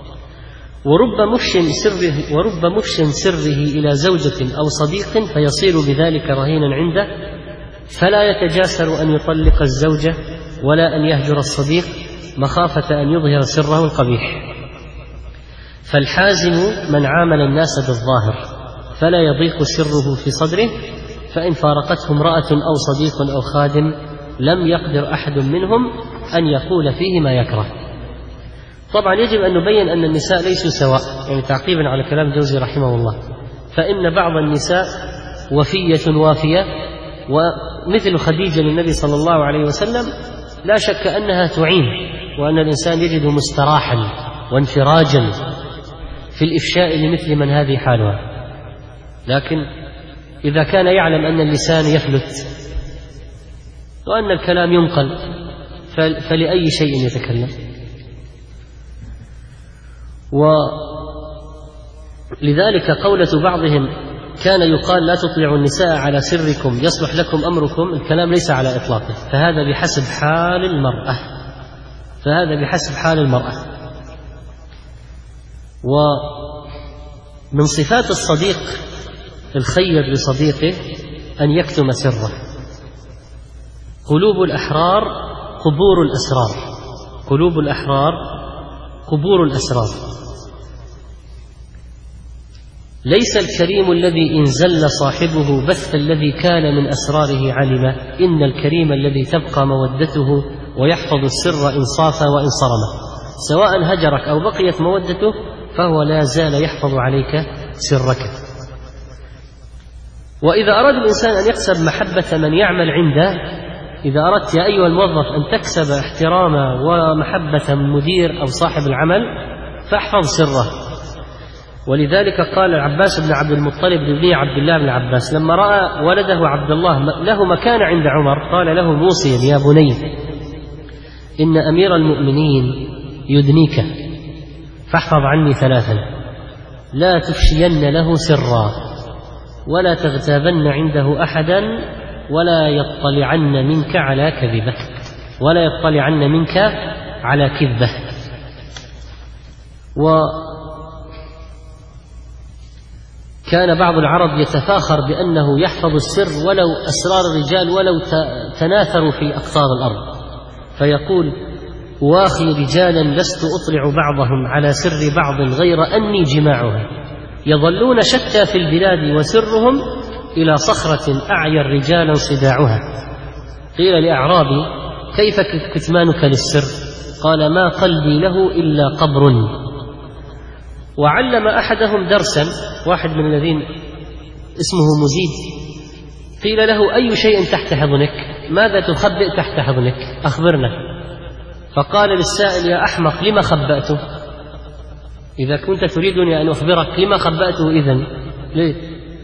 ورب مفش سره إلى زوجة أو صديق فيصير بذلك رهينا عنده، فلا يتجاسر أن يطلق الزوجة ولا أن يهجر الصديق مخافة أن يظهر سره القبيح. فالحازم من عامل الناس بالظاهر فلا يضيق سره في صدره، فإن فارقته امرأة أو صديق أو خادم لم يقدر أحد منهم أن يقول فيه ما يكره. طبعا يجب أن نبين أن النساء ليسوا سواء، يعني تعقيبا على كلام الجوزي رحمه الله، فإن بعض النساء وفية وافية، ومثل خديجة للنبي صلى الله عليه وسلم لا شك أنها تعين، وأن الإنسان يجد مستراحا وانفراجا في الإفشاء لمثل من هذه حالها. لكن إذا كان يعلم أن اللسان يفلت وأن الكلام ينقل فلأي شيء يتكلم. ولذلك قولة بعضهم كان يقال لا تطلعوا النساء على سركم يصلح لكم أمركم، الكلام ليس على إطلاقه، فهذا بحسب حال المرأة. ومن صفات الصديق الخير لصديقه أن يكتم سره. قلوب الأحرار قبور الأسرار. ليس الكريم الذي إن زل صاحبه بث الذي كان من أسراره علم، إن الكريم الذي تبقى مودته ويحفظ السر إن صاف وإن صرم. سواء هجرك أو بقيت مودته فهو لا زال يحفظ عليك سرك. وإذا أراد الإنسان أن يكسب محبة من يعمل عنده، إذا أردت يا أيها الموظف أن تكسب احترام ومحبة المدير أو صاحب العمل فاحفظ سره. ولذلك قال العباس بن عبد المطلب لابن عبد الله بن عباس لما رأى ولده عبد الله له مكان عند عمر قال له موصيا يا بني إن أمير المؤمنين يدنيك فاحفظ عني 3: لا تفشين له سرا، ولا تغتابن عنده أحدا، ولا يطلعن منك على كذبة. وكان بعض العرب يتفاخر بأنه يحفظ السر ولو أسرار الرجال ولو تناثروا في أقطار الأرض، فيقول واخي رجالا لست أطلع بعضهم على سر بعض غير أني جماعها، يظلون شتى في البلاد وسرهم إلى صخرة أعيا الرجال صداعها. قيل لأعرابي كيف كتمانك للسر؟ قال ما قلبي له إلا قبر. وعلم أحدهم درسا، واحد من الذين اسمه مزيد، قيل له أي شيء تحت حضنك؟ ماذا تخبئ تحت حضنك؟ أخبرنا. فقال للسائل يا أحمق لما خبأته؟ إذا كنت تريدني أن أخبرك لما خبأته إذن؟ ليه؟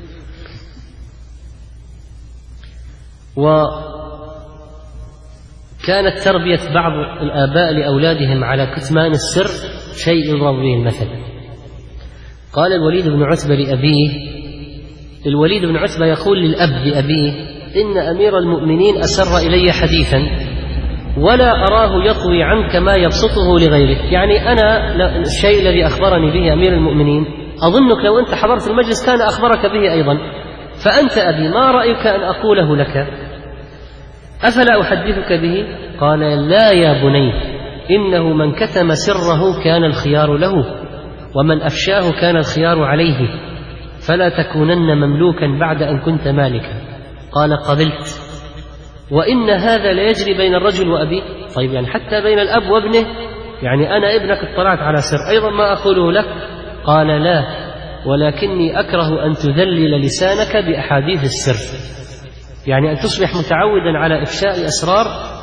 وكانت تربية بعض الآباء لأولادهم على كتمان السر شيء يضرب به المثل. قال الوليد بن عتبة لأبيه، الوليد بن عتبة يقول للأب لأبيه إن أمير المؤمنين أسر إلي حديثا ولا أراه يطوي عنك ما يبسطه لغيرك، يعني أنا الشيء الذي أخبرني به أمير المؤمنين أظنك لو أنت حضرت المجلس كان أخبرك به أيضا، فأنت أبي ما رأيك أن أقوله لك؟ أفلا أحدثك به؟ قال لا يا بني، إنه من كتم سره كان الخيار له، ومن أفشاه كان الخيار عليه، فلا تكونن مملوكا بعد أن كنت مالكا. قال قبلت. وإن هذا ليجري بين الرجل وأبيه. طيب يعني حتى بين الأب وابنه، يعني أنا ابنك اطلعت على سر أيضا ما أقوله لك؟ قال لا، ولكني أكره أن تذلل لسانك بأحاديث السر، يعني أن تصبح متعودا على إفشاء أسرار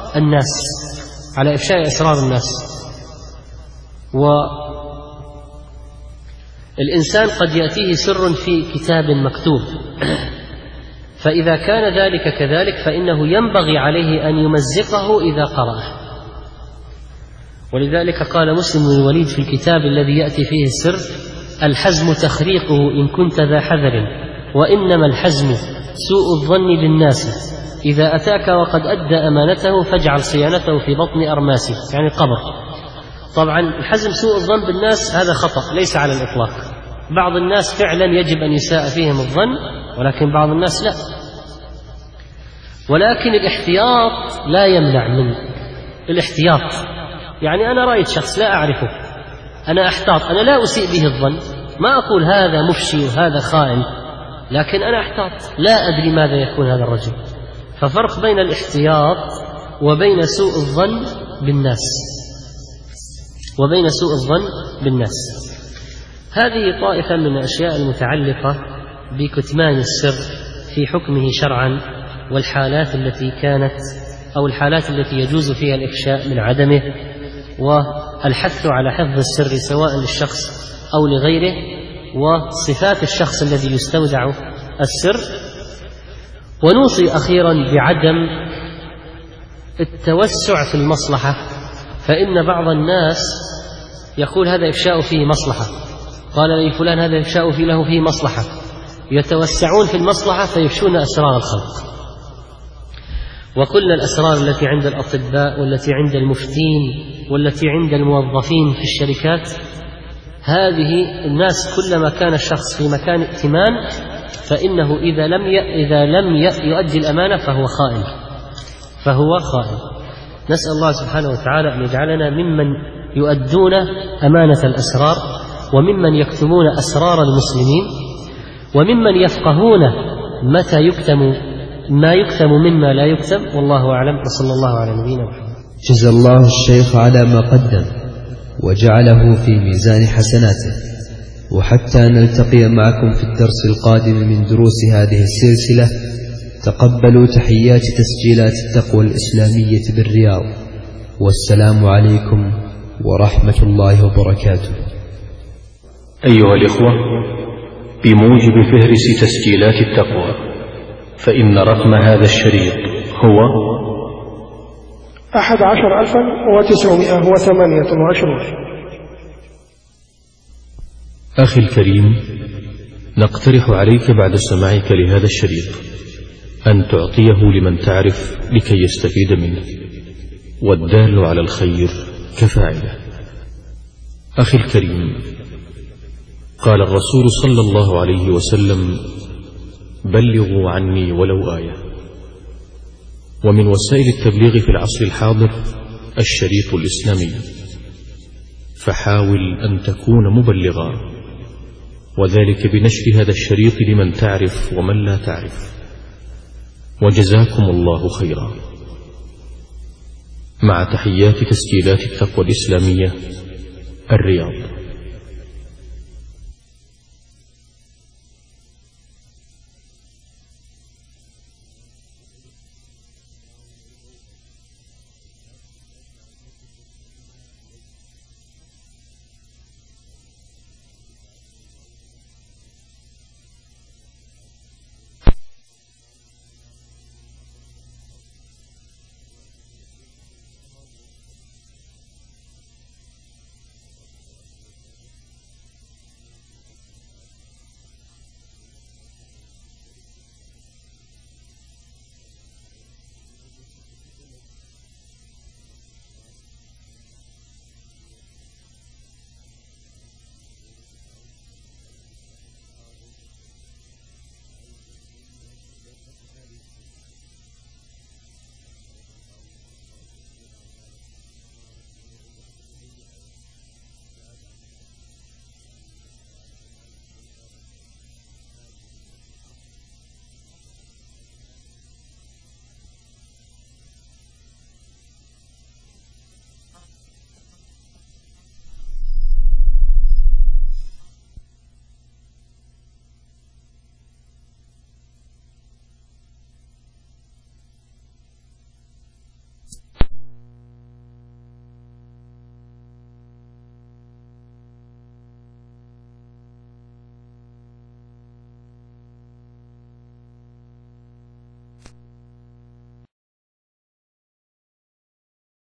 الناس. والإنسان قد يأتيه سر في كتاب مكتوب، فإذا كان ذلك كذلك فإنه ينبغي عليه أن يمزقه إذا قرأه. ولذلك قال مسلم بن الوليد في الكتاب الذي يأتي فيه السر: الحزم تخريقه إن كنت ذا حذر، وإنما الحزم سوء الظن بالناس، إذا أتاك وقد أدى أمانته فاجعل صيانته في بطن أرماسه، يعني القبر. طبعا الحزم سوء الظن بالناس هذا خطأ ليس على الإطلاق، بعض الناس فعلا يجب أن يساء فيهم الظن، ولكن بعض الناس لا. ولكن الاحتياط لا يمنع من الاحتياط، يعني أنا رأيت شخص لا أعرفه، أنا أحتاط، أنا لا أسيء به الظن، ما أقول هذا مفشي وهذا خائن، لكن أنا أحتاط، لا أدري ماذا يكون هذا الرجل. ففرق بين الاحتياط وبين سوء الظن بالناس. هذه طائفة من الأشياء المتعلقة بكتمان السر في حكمه شرعا، والحالات التي كانت أو الحالات التي يجوز فيها الإفشاء من عدمه، والحث على حفظ السر سواء للشخص أو لغيره، وصفات الشخص الذي يستودع السر. ونوصي أخيرا بعدم التوسع في المصلحة، فإن بعض الناس يقول هذا إفشاء فيه مصلحة، قال لي فلان هذا إفشاء فيه له فيه مصلحة، يتوسعون في المصلحة فيفشون أسرار الخلق. وكل الأسرار التي عند الأطباء والتي عند المفتين والتي عند الموظفين في الشركات، هذه الناس كلما كان الشخص في مكان ائتمان فإنه إذا لم يؤدي الأمانة فهو خائن. نسأل الله سبحانه وتعالى أن يجعلنا ممن يؤدون أمانة الأسرار، وممن يكتمون أسرار المسلمين، وممن يفقهون متى ما يكتم مما لا يكتم. والله أعلم، وصلى الله على نبينا محمد.
جزا الله الشيخ على ما قدم وجعله في ميزان حسناته، وحتى نلتقي معكم في الدرس القادم من دروس هذه السلسلة، تقبلوا تحيات تسجيلات التقوى الإسلامية بالرياض، والسلام عليكم ورحمة الله وبركاته.
أيها الإخوة، بموجب فهرس تسجيلات التقوى فإن رقم هذا الشريط هو
11,928.
أخي الكريم، نقترح عليك بعد سماعك لهذا الشريط أن تعطيه لمن تعرف لكي يستفيد منه، والدال على الخير كفاعله. أخي الكريم، قال الرسول صلى الله عليه وسلم: بلغوا عني ولو آية. ومن وسائل التبليغ في العصر الحاضر الشريط الإسلامي، فحاول أن تكون مبلغا، وذلك بنشر هذا الشريط لمن تعرف ومن لا تعرف. وجزاكم الله خيرا. مع تحيات تسجيلات التقوى الإسلامية، الرياض.